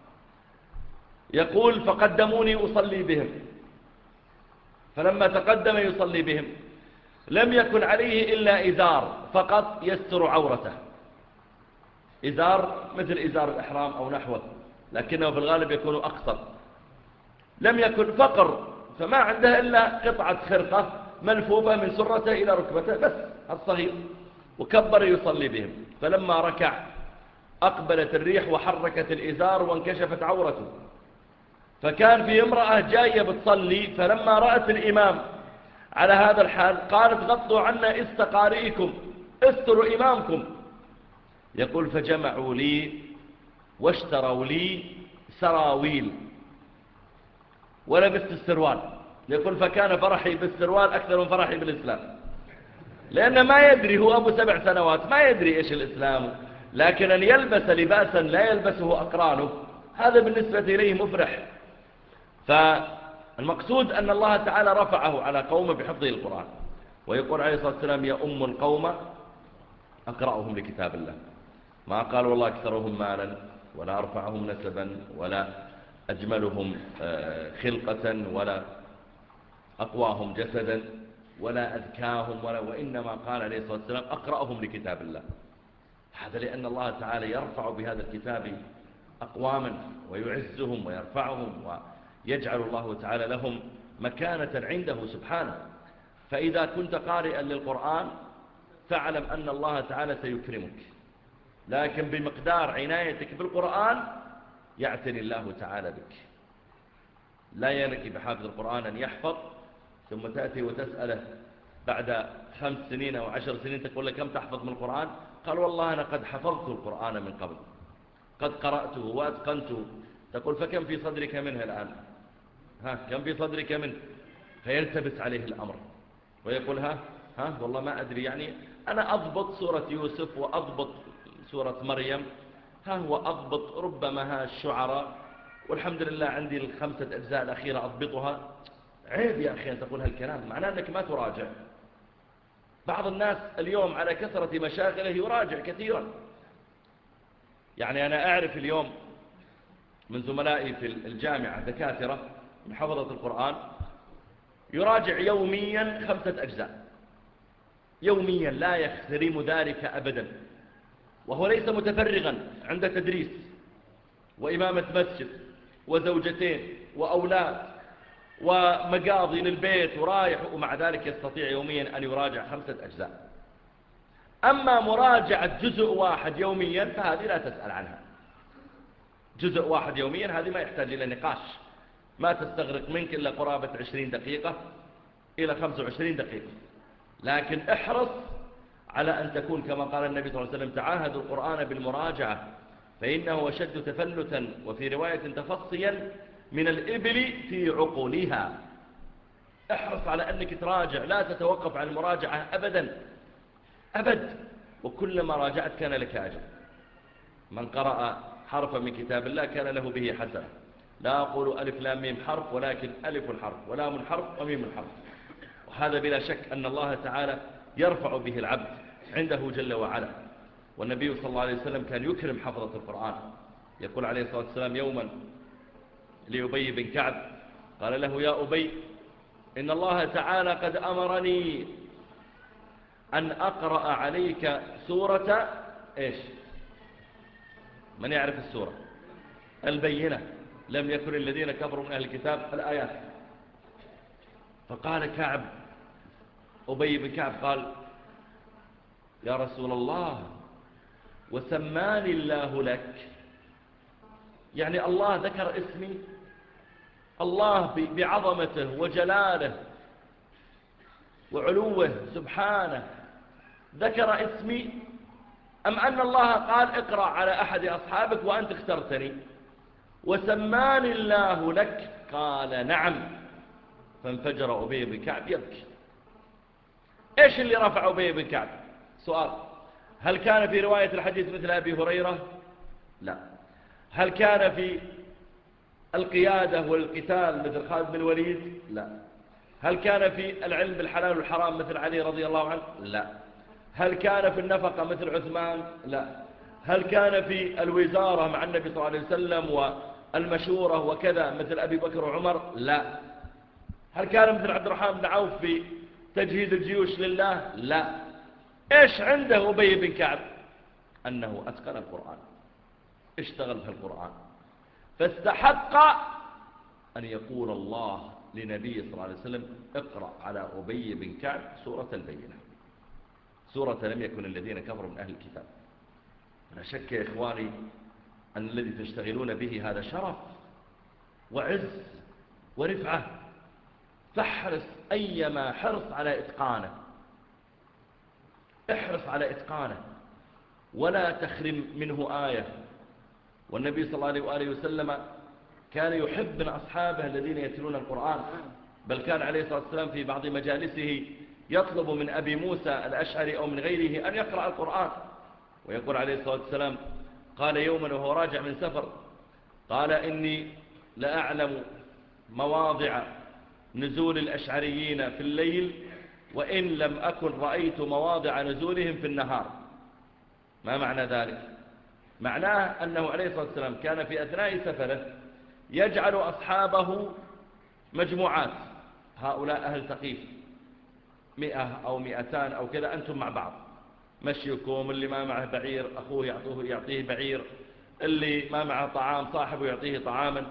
يقول فقدموني أصلي بهم، فلما تقدم يصلي بهم لم يكن عليه إلا إزار فقط يستر عورته، إزار مثل إزار الإحرام أو نحوه، لكنه في الغالب يكون أقصر، لم يكن فقر، فما عنده إلا قطعة خرقة ملفوفة من سرته إلى ركبته بس الصغير، وكبر يصلي بهم. فلما ركع أقبلت الريح وحركت الإزار وانكشفت عورته، فكان في امرأة جاية بتصلي، فلما رأت الإمام على هذا الحال قالت غطوا عنا استقارئكم، استروا إمامكم. يقول فجمعوا لي واشتروا لي سراويل ولبست السروال. يقول فكان فرحي بالسروال أكثر من فرحي بالإسلام، لأنه ما يدري، هو أبو سبع سنوات ما يدري إيش الإسلام، لكن أن يلبس لباسا لا يلبسه أقرانه هذا بالنسبة إليه مفرح. فالمقصود أن الله تعالى رفعه على قومه بحفظه القرآن، ويقول عليه الصلاة والسلام يا أم القوم أقرأهم لكتاب الله، ما قال والله أكثرهم مالا ولا أرفعهم نسبا ولا أجملهم خلقة ولا أقواهم جسدا ولا أذكاهم ولا، وإنما قال عليه الصلاة والسلام أقرأهم لكتاب الله. هذا لأن الله تعالى يرفع بهذا الكتاب أقواما ويعزهم ويرفعهم ويجعل الله تعالى لهم مكانة عنده سبحانه. فإذا كنت قارئا للقرآن فاعلم أن الله تعالى سيكرمك، لكن بمقدار عنايتك بالقرآن يعتني الله تعالى بك. لا ينكي بحافظ القرآن أن يحفظ ثم تأتي وتسأله بعد خمس سنين أو عشر سنين تقول له كم تحفظ من القرآن؟ قال والله أنا قد حفظت القرآن من قبل، قد قرأته وأتقنته. تقول فكم في صدرك منه الآن؟ ها كم في صدرك منه؟ فيلتبس عليه الأمر ويقول ها ها والله ما أدري، يعني أنا أضبط سورة يوسف وأضبط سورة مريم، ها هو أضبط ربما ها الشعراء، والحمد لله عندي الخمسة أجزاء الأخيرة أضبطها. عيب يا أخي أن تقول هالكلام، معناه أنك ما تراجع. بعض الناس اليوم على كثرة مشاغله يراجع كثيرا. يعني أنا أعرف اليوم من زملائي في الجامعة دكاترة من حفظة القرآن يراجع يوميا خمسة أجزاء يوميا، لا يخترم ذلك أبدا، وهو ليس متفرغا، عنده تدريس وإمامة مسجد وزوجتين وأولاد ومقاضي للبيت ورايح، ومع ذلك يستطيع يوميا أن يراجع خمسة أجزاء. أما مراجعة جزء واحد يوميا فهذه لا تسأل عنها. جزء واحد يوميا هذه ما يحتاج إلى نقاش، ما تستغرق منك إلا قرابة عشرين دقيقة إلى خمس وعشرين دقيقة. لكن احرص على أن تكون كما قال النبي صلى الله عليه وسلم تعاهدوا القرآن بالمراجعة فإنه أشد تفلتا وفي رواية تفصيا من الإبل في عقولها. احرص على أنك تراجع، لا تتوقف عن المراجعة أبدا أبد، وكلما راجعت كان لك أجر. من قرأ حرفا من كتاب الله كان له به حسنة. لا أقول ألف لام ميم حرف، ولكن ألف الحرف ولام الحرف وميم الحرف. وهذا بلا شك أن الله تعالى يرفع به العبد عنده جل وعلا. والنبي صلى الله عليه وسلم كان يكرم حفظة القرآن. يقول عليه الصلاة والسلام يوما لأبي بن كعب قال له يا أبي إن الله تعالى قد أمرني أن أقرأ عليك سورة إيش؟ من يعرف السورة؟ البينة. لم يكن الذين كفروا من أهل الكتاب الآيات. فقال كعب، أبي بن كعب قال يا رسول الله وسماني الله لك، يعني الله ذكر اسمي، الله بعظمته وجلاله وعلوه سبحانه ذكر اسمي، أم أن الله قال اقرأ على أحد أصحابك وأنت اخترتني؟ وسماني الله لك قال نعم. فانفجر أبي بن كعب يبكي. إيش اللي رفع أبي بن كعب؟ سؤال، هل كان في رواية الحديث مثل أبي هريرة؟ لا. هل كان في القيادة والقتال مثل خالد بن الوليد؟ لا. هل كان في العلم بالحلال والحرام مثل علي رضي الله عنه؟ لا. هل كان في النفقة مثل عثمان؟ لا. هل كان في الوزارة مع النبي صلى الله عليه وسلم والمشورة وكذا مثل أبي بكر وعمر؟ لا. هل كان مثل عبد الرحمن بن عوف في تجهيز الجيوش لله؟ لا. إيش عنده أبي بن كعب؟ أنه أتقن القرآن، اشتغل في القرآن، فاستحق أن يقول الله لنبي صلى الله عليه وسلم اقرأ على أبي بن كعب سورة البينة، سورة لم يكن الذين كفروا من أهل الكتاب. لا شك يا إخواني أن الذي تشتغلون به هذا شرف وعز ورفعة، فاحرص أيما حرص على إتقانه، احرص على إتقانه ولا تخرم منه آية. والنبي صلى الله عليه وآله وسلم كان يحب من أصحابه الذين يتلون القرآن، بل كان عليه الصلاة والسلام في بعض مجالسه يطلب من أبي موسى الأشعري أو من غيره أن يقرأ القرآن، ويقول عليه الصلاة والسلام قال يوما وهو راجع من سفر قال إني لأعلم مواضع نزول الأشعريين في الليل وإن لم أكن رأيت مواضع نزولهم في النهار. ما معنى ذلك؟ معناه أنه عليه الصلاة والسلام كان في أثناء سفره يجعل أصحابه مجموعات، هؤلاء أهل ثقيف مئة أو مئتان أو كذا، أنتم مع بعض مشيكم، اللي ما معه بعير أخوه يعطوه يعطيه بعير، اللي ما معه طعام صاحبه يعطيه طعاما.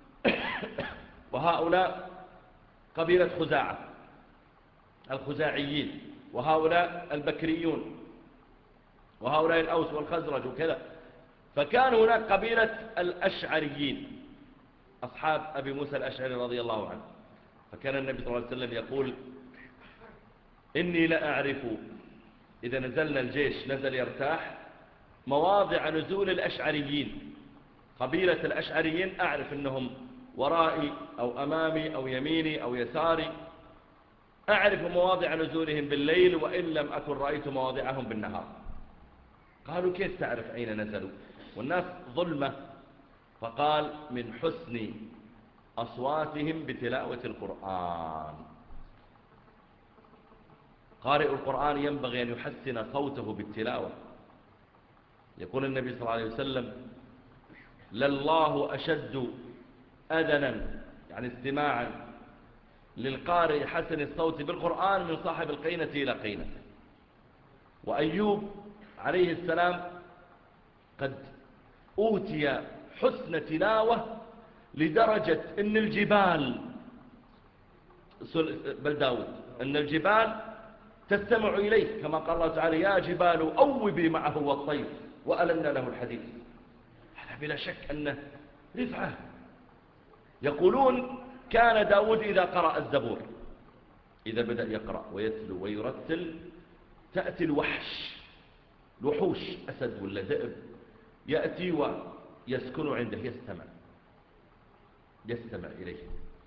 وهؤلاء قبيلة خزاعة الخزاعيين، وهؤلاء البكريون، وهؤلاء الأوس والخزرج وكذا. فكان هناك قبيلة الأشعريين أصحاب أبي موسى الأشعري رضي الله عنه. فكان النبي صلى الله عليه وسلم يقول إني لأعرف إذا نزلنا الجيش نزل يرتاح مواضع نزول الأشعريين، قبيلة الأشعريين أعرف أنهم ورائي أو أمامي أو يميني أو يساري، أعرف مواضع نزولهم بالليل وإن لم أكن رأيت مواضعهم بالنهار. قالوا كيف تعرف أين نزلوا والناس ظلمة؟ فقال من حسن أصواتهم بتلاوة القرآن. قارئ القرآن ينبغي أن يحسن صوته بالتلاوة. يقول النبي صلى الله عليه وسلم لله أشد أذنا يعني استماعا للقارئ حسن الصوت بالقرآن من صاحب القينة إلى قينة. وأيوب عليه السلام قد أوتي حسن تلاوة لدرجة أن الجبال بل داود أن الجبال تستمع إليه كما قال الله تعالى يا جبال أوبي معه والطير وألنا له الحديث. هذا بلا شك أنه رفعة. يقولون كان داود إذا قرأ الزبور إذا بدأ يقرأ ويتلو ويرتل تأتي الوحش الوحوش أسد ولا ذئب يأتي ويسكن عنده يستمع يستمع إليه.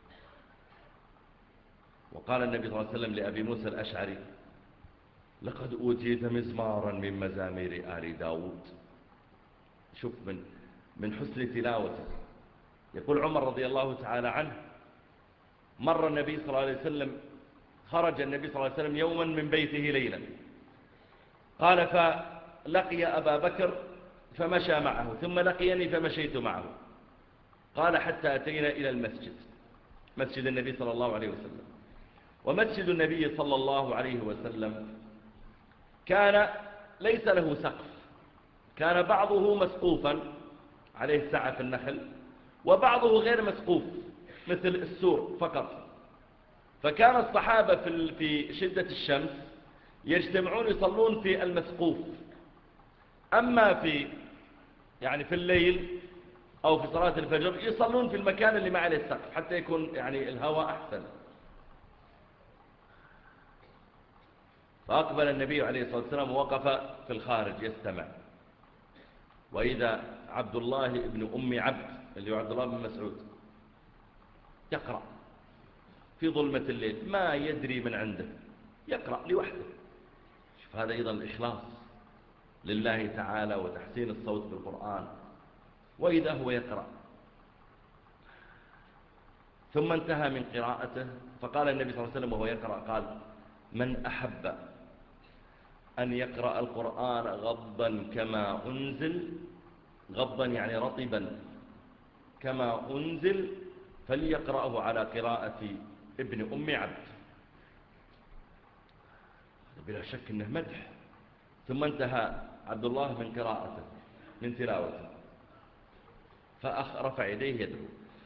وقال النبي صلى الله عليه وسلم لأبي موسى الأشعري لقد أوتيت مزمارا من مزامير آل داود. شوف من من حسن تلاوته. يقول عمر رضي الله تعالى عنه مر النبي صلى الله عليه وسلم خرج النبي صلى الله عليه وسلم يوما من بيته ليلا قال فلقي أبا بكر فمشى معه ثم لقيني فمشيت معه قال حتى أتينا إلى المسجد مسجد النبي صلى الله عليه وسلم. ومسجد النبي صلى الله عليه وسلم كان ليس له سقف، كان بعضه مسقوفا عليه سعة النخل وبعضه غير مسقوف مثل السور فقط. فكان الصحابة في في شدة الشمس يجتمعون يصلون في المسقوف، أما في يعني في الليل أو في صلاة الفجر يصلون في المكان اللي ما عليه السقف حتى يكون يعني الهواء أحسن. فأقبل النبي عليه الصلاة والسلام ووقف في الخارج يستمع، وإذا عبد الله بن أم عبد اللي هو عبد الله بن مسعود يقرأ في ظلمة الليل ما يدري من عنده، يقرأ لوحده. شوف هذا أيضا الإخلاص لله تعالى وتحسين الصوت بالقرآن، وإذا هو يقرأ. ثم انتهى من قراءته فقال النبي صلى الله عليه وسلم وهو يقرأ قال: من أحب أن يقرأ القرآن غضا كما أنزل، غضا يعني رطبا كما أنزل، فليقرأه على قراءة ابن أم عبد. بلا شك أنه مدح. ثم انتهى عبد الله من قراءته من تلاوته فرفع يديه يدعو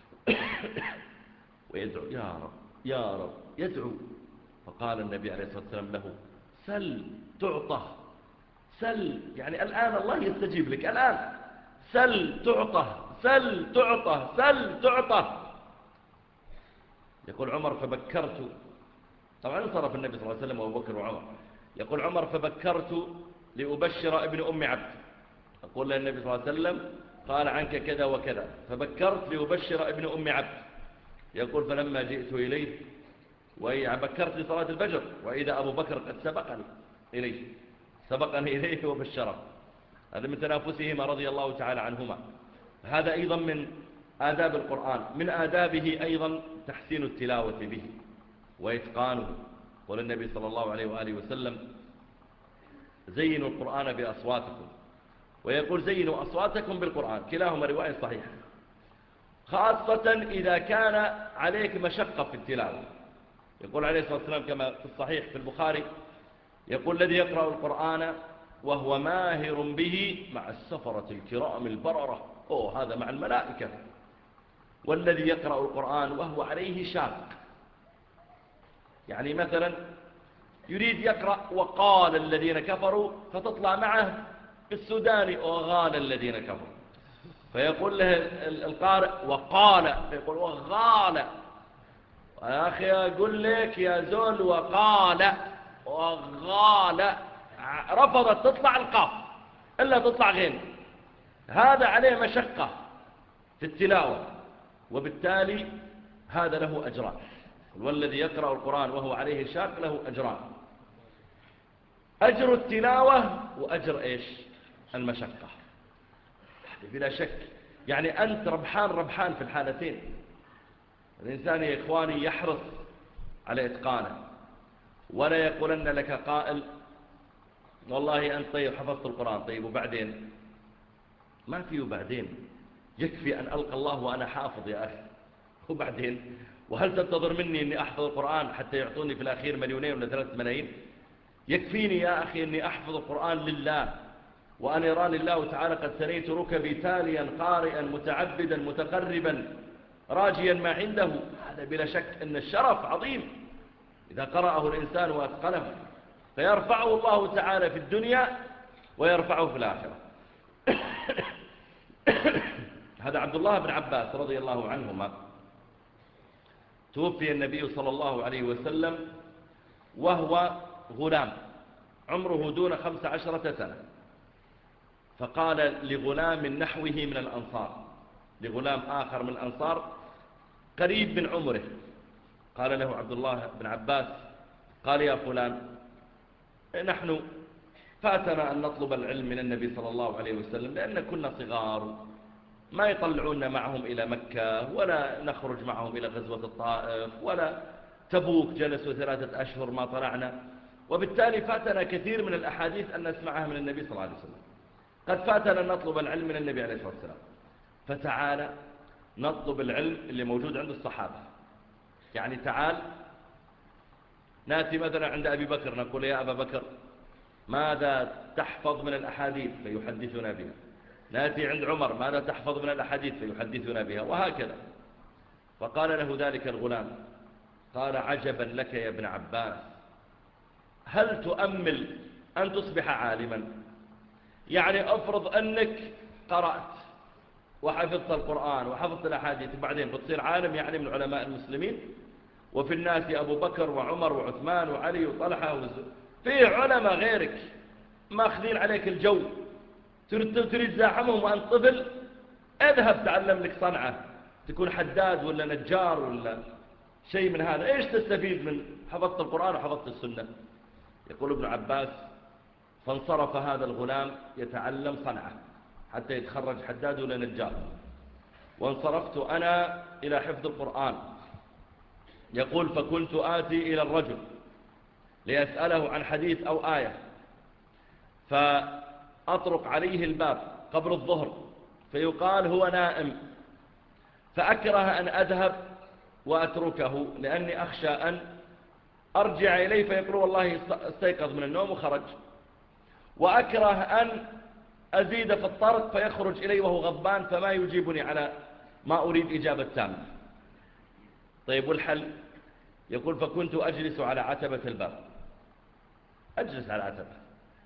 ويدعو: يا رب يا رب، يدعو. فقال النبي عليه الصلاة والسلام له: سل تعطى، سل يعني الآن الله يستجيب لك الآن، سل تعطى سل تعطى سل تعطى. يقول عمر: فبكرت، طبعا انصرف النبي صلى الله عليه وسلم وابو بكر وعمر. يقول عمر: فبكرت لأبشر ابن أم عبد. يقول له النبي صلى الله عليه وسلم: قال عنك كذا وكذا، فبكرت لأبشر ابن أم عبد. يقول: فلما جئت إليه وبكرت لصلاة الفجر وإذا أبو بكر قد سبقني إليه سبقني إليه وبشره. هذا من تنافسهما رضي الله تعالى عنهما. هذا أيضا من آداب القرآن. من آدابه أيضا تحسين التلاوة به وإتقانه. قال النبي صلى الله عليه وآله وسلم: زينوا القرآن بأصواتكم، ويقول: زينوا أصواتكم بالقرآن. كلاهما رواية صحيحة، خاصة إذا كان عليك مشقة في التلاوة. يقول عليه الصلاة والسلام كما في الصحيح في البخاري، يقول: الذي يقرأ القرآن وهو ماهر به مع السفرة الكرام البررة، أوه هذا مع الملائكة. والذي يقرأ القرآن وهو عليه شاق، يعني مثلا يريد يقرأ وقال الذين كفروا فتطلع معه السوداني وغال الذين كفروا، فيقول له القارئ وقال، فيقول وغال. يا أخي أقول لك يا زول وقال وغال، رفضت تطلع القاف إلا تطلع غين. هذا عليه مشقة في التلاوة، وبالتالي هذا له أجران. والذي يقرأ القرآن وهو عليه شاق له أجران: أجر التلاوة وأجر إيش؟ المشقة. بلا شك يعني أنت ربحان ربحان في الحالتين. الإنسان يا إخواني يحرص على إتقانه، ولا يقولن لك قائل: والله أنت طيب حفظت القرآن، طيب وبعدين؟ ما في وبعدين، يكفي أن ألقى الله وأنا حافظ يا أخي، وبعدين؟ وهل تنتظر مني أني أحفظ القرآن حتى يعطوني في الأخير مليونين ولا ثلاثة ملايين؟ يكفيني يا أخي أني أحفظ القرآن لله، وأن يراني الله تعالى قد ثنيت ركبي تاليا قارئا متعبدا متقربا راجيا ما عنده. هذا بلا شك أن الشرف عظيم إذا قرأه الإنسان وأتقنه، فيرفعه الله تعالى في الدنيا ويرفعه في الآخرة. هذا عبد الله بن عباس رضي الله عنهما، توفي النبي صلى الله عليه وسلم وهو غلام عمره دون خمس عشرة سنة، فقال لغلام نحوه من الأنصار، لغلام آخر من الأنصار قريب من عمره، قال له عبد الله بن عباس: قال يا فلان، نحن فاتنا أن نطلب العلم من النبي صلى الله عليه وسلم لأن كنا صغار، ما يطلعون معهم إلى مكة ولا نخرج معهم إلى غزوة الطائف ولا تبوك، جلسوا ثلاثة أشهر ما طلعنا، وبالتالي فاتنا كثير من الأحاديث أن نسمعها من النبي صلى الله عليه وسلم، قد فاتنا أن نطلب العلم من النبي عليه الصلاة والسلام، فتعالى نطلب العلم اللي موجود عند الصحابة. يعني تعال نأتي مثلا عند أبي بكر نقول: يا أبا بكر، ماذا تحفظ من الأحاديث؟ فيحدثنا بها. نأتي عند عمر ماذا تحفظ من الأحاديث فيحدثنا بها، وهكذا. فقال له ذلك الغلام قال عجبا لك يا ابن عباس، هل تؤمل أن تصبح عالما؟ يعني أفرض أنك قرأت وحفظت القرآن وحفظت الأحاديث وبعدين بتصير عالم يعني من علماء المسلمين، وفي الناس أبو بكر وعمر وعثمان وعلي وطلحة وزر. في علماء غيرك ماخذين عليك الجو، تريد تريد زاحمهم وأنت طفل، اذهب تعلم لك صنعة، تكون حداد ولا نجار ولا شيء من هذا. ايش تستفيد من حفظت القرآن وحفظت السنة؟ يقول ابن عباس فانصرف هذا الغلام يتعلم صنعة حتى يتخرج حداد ولا نجار، وانصرفت أنا إلى حفظ القرآن. يقول فكنت آتي إلى الرجل لأسأله عن حديث أو آية، فأطرق عليه الباب قبل الظهر فيقال هو نائم، فأكره أن أذهب وأتركه لأني أخشى أن أرجع إليه فيقول والله استيقظ من النوم وخرج، وأكره أن أزيد في الطرق فيخرج إلي وهو غضبان فما يجيبني على ما أريد إجابة تامة. طيب والحل؟ يقول فكنت أجلس على عتبة الباب، أجلس على عتبة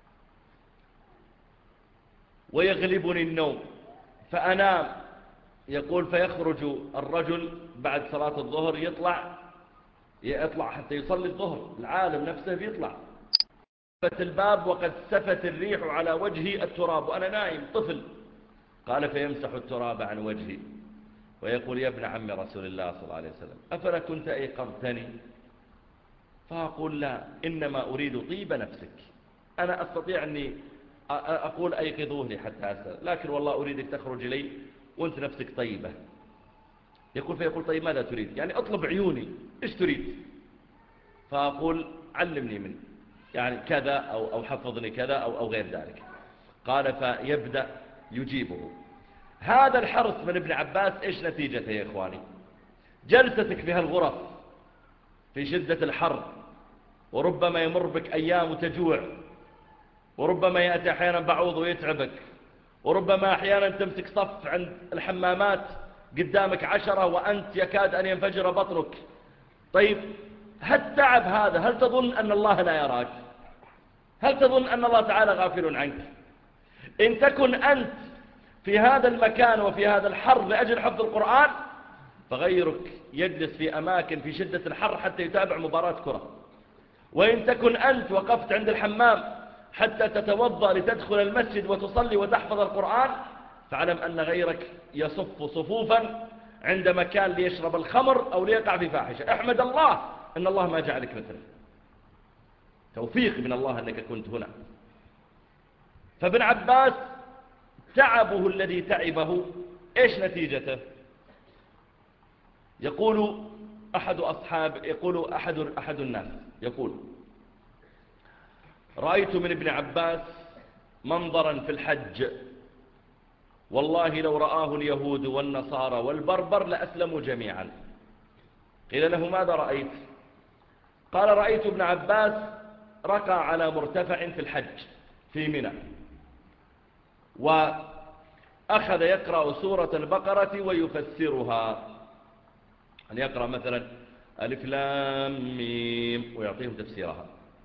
ويغلبني النوم فأنام. يقول فيخرج الرجل بعد صلاة الظهر يطلع يطلع حتى يصلي الظهر، العالم نفسه بيطلع فتح الباب وقد سفت الريح على وجهي التراب وأنا نايم طفل. قال فيمسح التراب عن وجهي ويقول يا ابن عم رسول الله صلى الله عليه وسلم أفلا كنت أيقظتني؟ فأقول لا، إنما أريد طيب نفسك. أنا أستطيع أني أقول أيقظوه لي حتى أسأل، لكن والله أريدك تخرج لي وأنت نفسك طيبة. يقول فيقول طيب ماذا تريد؟ يعني أطلب عيوني، إيش تريد؟ فأقول علمني منه، يعني كذا أو, أو حفظني كذا أو, أو غير ذلك. قال فيبدأ يجيبه. هذا الحرص من ابن عباس إيش نتيجته يا إخواني؟ جلستك في هالغرف في شدة الحر، وربما يمر بك أيام وتجوع، وربما يأتي أحيانا بعوض ويتعبك، وربما أحيانا تمسك صف عند الحمامات قدامك عشرة وأنت يكاد أن ينفجر بطنك. طيب هالتعب هذا هل تظن أن الله لا يراك؟ هل تظن أن الله تعالى غافل عنك؟ إن تكن أنت في هذا المكان وفي هذا الحر لأجل حفظ القرآن، فغيرك يجلس في أماكن في شدة الحر حتى يتابع مباراة كرة. وإن تكن أنت وقفت عند الحمام حتى تتوضأ لتدخل المسجد وتصلي وتحفظ القرآن، فاعلم أن غيرك يصف صفوفا عند مكان ليشرب الخمر أو ليقع في فاحشة. احمد الله أن الله ما جعلك مثله، توفيق من الله أنك كنت هنا. فابن عباس تعبه الذي تعبه إيش نتيجته؟ يقول أحد أصحاب يقول أحد, أحد الناس يقول رأيت من ابن عباس منظرا في الحج والله لو رآه اليهود والنصارى والبربر لأسلموا جميعا. قيل له ماذا رأيت؟ قال رأيت ابن عباس رقى على مرتفع في الحج في منى، وأخذ يقرأ سورة البقرة ويفسرها، أن يقرأ مثلا ألف لام ميم ويعطيهم تفسيرها،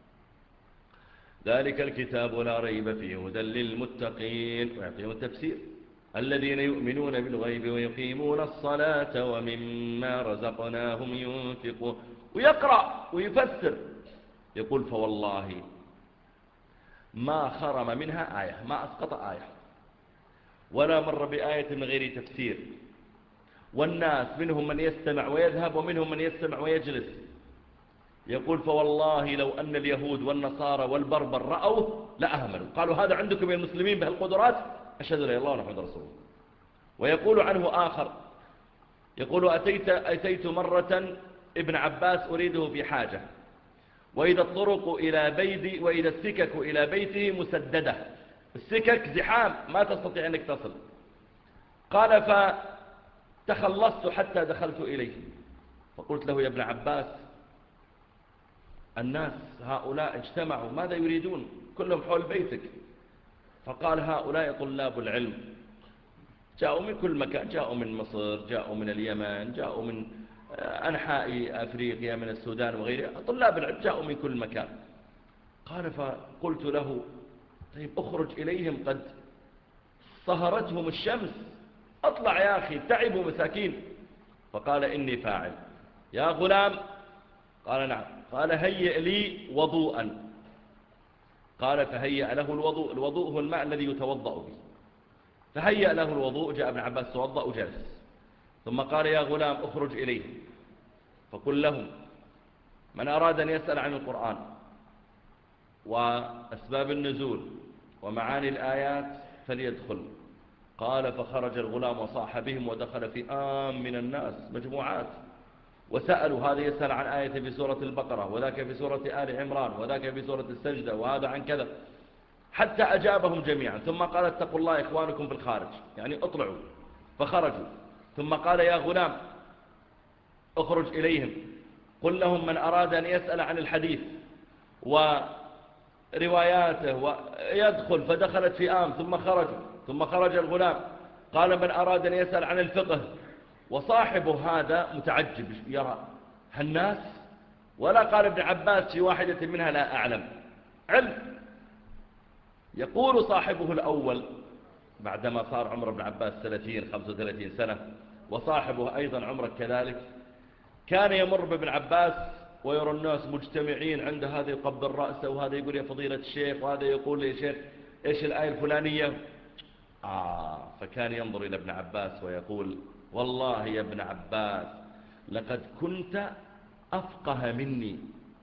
ذلك الكتاب لا ريب فيه هدى للمتقين ويعطيهم التفسير، الذين يؤمنون بالغيب ويقيمون الصلاة ومما رزقناهم ينفقون، ويقرأ ويفسر. يقول فوالله ما خرم منها آية، ما أسقط آية ولا مر بآية من غير تفسير. والناس منهم من يستمع ويذهب ومنهم من يستمع ويجلس. يقول فوالله لو أن اليهود والنصارى والبربر رأوه لأهملوا، قالوا هذا عندكم يا المسلمين بهالقدرات، أشهد لا إله إلا الله ونحمد رسول الله. ويقول عنه آخر يقول أتيت, أتيت مرة ابن عباس أريده في حاجة، وإذا الطرق إلى بيتي وإذا السكك إلى بيته مسددة، السكك زحام ما تستطيع أنك تصل. قال فتخلصت حتى دخلت إليه فقلت له يا ابن عباس الناس هؤلاء اجتمعوا ماذا يريدون كلهم حول بيتك؟ فقال هؤلاء طلاب العلم جاءوا من كل مكان، جاءوا من مصر، جاءوا من اليمن، جاءوا من أنحاء أفريقيا، من السودان وغيرها، طلاب العلم جاءوا من كل مكان. قال فقلت له طيب اخرج إليهم، قد صهرتهم الشمس، اطلع يا أخي، تعبوا مساكين. فقال إني فاعل. يا غلام، قال نعم. قال هيئ لي وضوءا. قال فهيئ له الوضوء. الوضوء هو الماء الذي يتوضأ به. فهيئ له الوضوء، جاء ابن عباس توضأ وجلس. ثم قال يا غلام اخرج إليه فقل لهم من أراد أن يسأل عن القرآن وأسباب النزول ومعاني الآيات فليدخل. قال فخرج الغلام وصاح بهم ودخل في آم من الناس مجموعات، وسألوا، هذا يسأل عن آية في سورة البقرة، وذاك في سورة آل عمران، وذاك في سورة السجدة، وهذا عن كذا، حتى أجابهم جميعا. ثم قال اتقوا الله إخوانكم في الخارج، يعني اطلعوا. فخرجوا. ثم قال يا غلام اخرج إليهم قل لهم من أراد أن يسأل عن الحديث ورواياته ويدخل. فدخلت في آم ثم خرجوا. ثم خرج الغلام قال من أراد أن يسأل عن الفقه. وصاحبه هذا متعجب يرى هالناس، ولا قال ابن عباس في واحدة منها لا أعلم علم. يقول صاحبه الأول بعدما صار عمر ابن عباس ثلاثين خمسة وثلاثين سنة، وصاحبه أيضا عمره كذلك، كان يمر بابن عباس ويرى الناس مجتمعين عند هذا يقبل رأسه، وهذا يقول يا فضيلة الشيخ، وهذا يقول يا شيخ إيش الآية الفلانية. آه فكان ينظر إلى ابن عباس ويقول والله يا ابن عباس لقد كنت أفقه مني،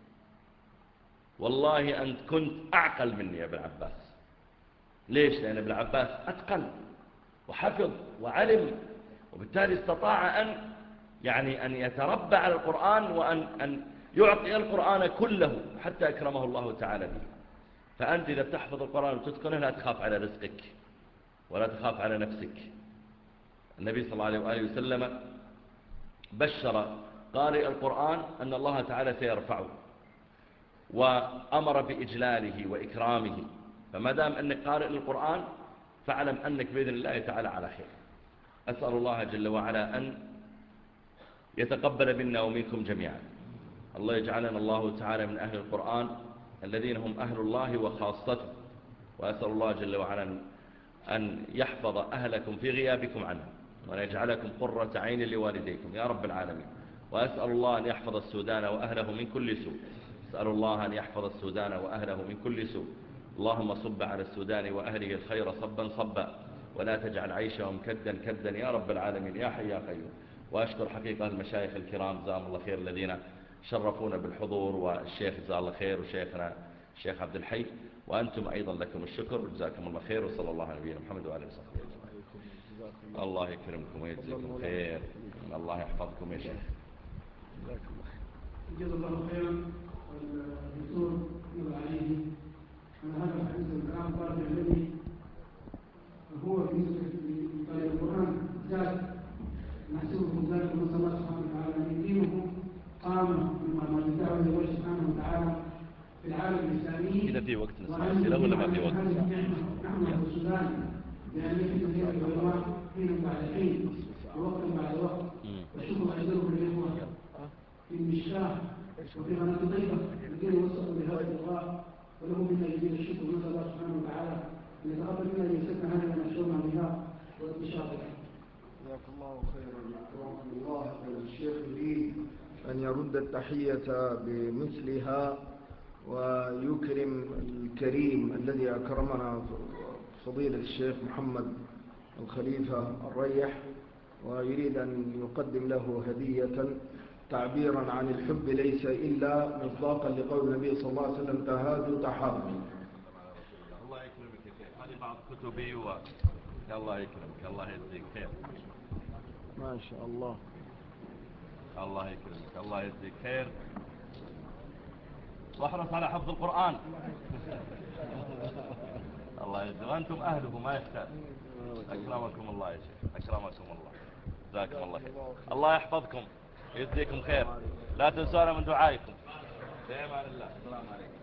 والله أنت كنت أعقل مني يا ابن عباس. ليش؟ لأن ابن عباس أتقن وحفظ وعلم، وبالتالي استطاع أن يعني أن يتربى على القرآن، وأن أن يعطي القرآن كله حتى أكرمه الله تعالى به. فأنت إذا بتحفظ القرآن وتتقنه لا تخاف على رزقك ولا تخاف على نفسك. النبي صلى الله عليه وآله وسلم بشر قارئ القرآن أن الله تعالى سيرفعه، وأمر بإجلاله وإكرامه. فما دام أنك قارئ للقرآن فاعلم أنك بإذن الله تعالى على خير. أسأل الله جل وعلا أن يتقبل منا ومنكم جميعا. الله يجعلنا الله تعالى من أهل القرآن الذين هم أهل الله وخاصته. وأسأل الله جل وعلا أن يحفظ أهلكم في غيابكم عنه، وأن يجعلكم قرة عين لوالديكم يا رب العالمين. وأسأل الله أن يحفظ السودان وأهله من كل سوء. أسأل الله أن يحفظ السودان وأهله من كل سوء. اللهم صب على السودان وأهله الخير صبا صبا، ولا تجعل عيشهم كدا كدا يا رب العالمين يا حي يا قيوم. وأشكر حقيقة المشايخ الكرام جزاهم الله خير الذين شرفونا بالحضور، والشيخ جزاه الله خير، وشيخنا الشيخ عبد الحي، وأنتم أيضا لكم الشكر وجزاكم الله خير. وصلى الله على نبينا محمد وعلى آله وصحبه أجمعين. الله يكرمكم ويجزيكم خير. الله يحفظكم يا شيخ. جزا الله خيرا. والدكتور يقول عليه أن هذا الحديث الكلام طالب الذي هو بالنسبة لطالب القرآن زاد نحسبكم ذلك نسأل الله سبحانه وتعالى أن يدينهم قامة بما يدعو إلى الله سبحانه وتعالى في العالم الإسلامي. إذا في وقت نسمع أسئلة ولا ما في وقت؟ نحن في السودان بأن يكون هذه العلماء حين بعد حين ووقت بعد وقت. وشكرا أجلكم للإخوة في المشكاه وفي قناة طيبة الذين وصلوا بهذا اللقاء، ولهم منا جزيل الشكر. نسأل الله سبحانه وتعالى أن يتقبل منا جلستنا هذه ونشرنا بها وانتشارها. جزاك الله خيرا. ورحمة الله الشيخ يريد أن يرد التحية بمثلها ويكرم الكريم الذي أكرمنا فضيلة الشيخ محمد الخليفة الريح، ويريد أن يقدم له هدية تعبيرا عن الحب ليس إلا مصداقا لقول النبي صلى الله عليه وسلم تهادوا تحابوا. الله يكرمك يا شيخ، هذه بعض كتبي و الله يكرمك، الله يجزيك خير. ما شاء الله. الله يكرمك، الله يجزيك خير. واحرص على حفظ القرآن. الله يجزيك، وأنتم أهله ما يحتاج. أكرمكم الله يا شيخ، أكرمكم الله، جزاكم الله خير. الله يحفظكم يجزيكم خير. لا تنسونا من دعائكم. في امان الله. السلام عليكم.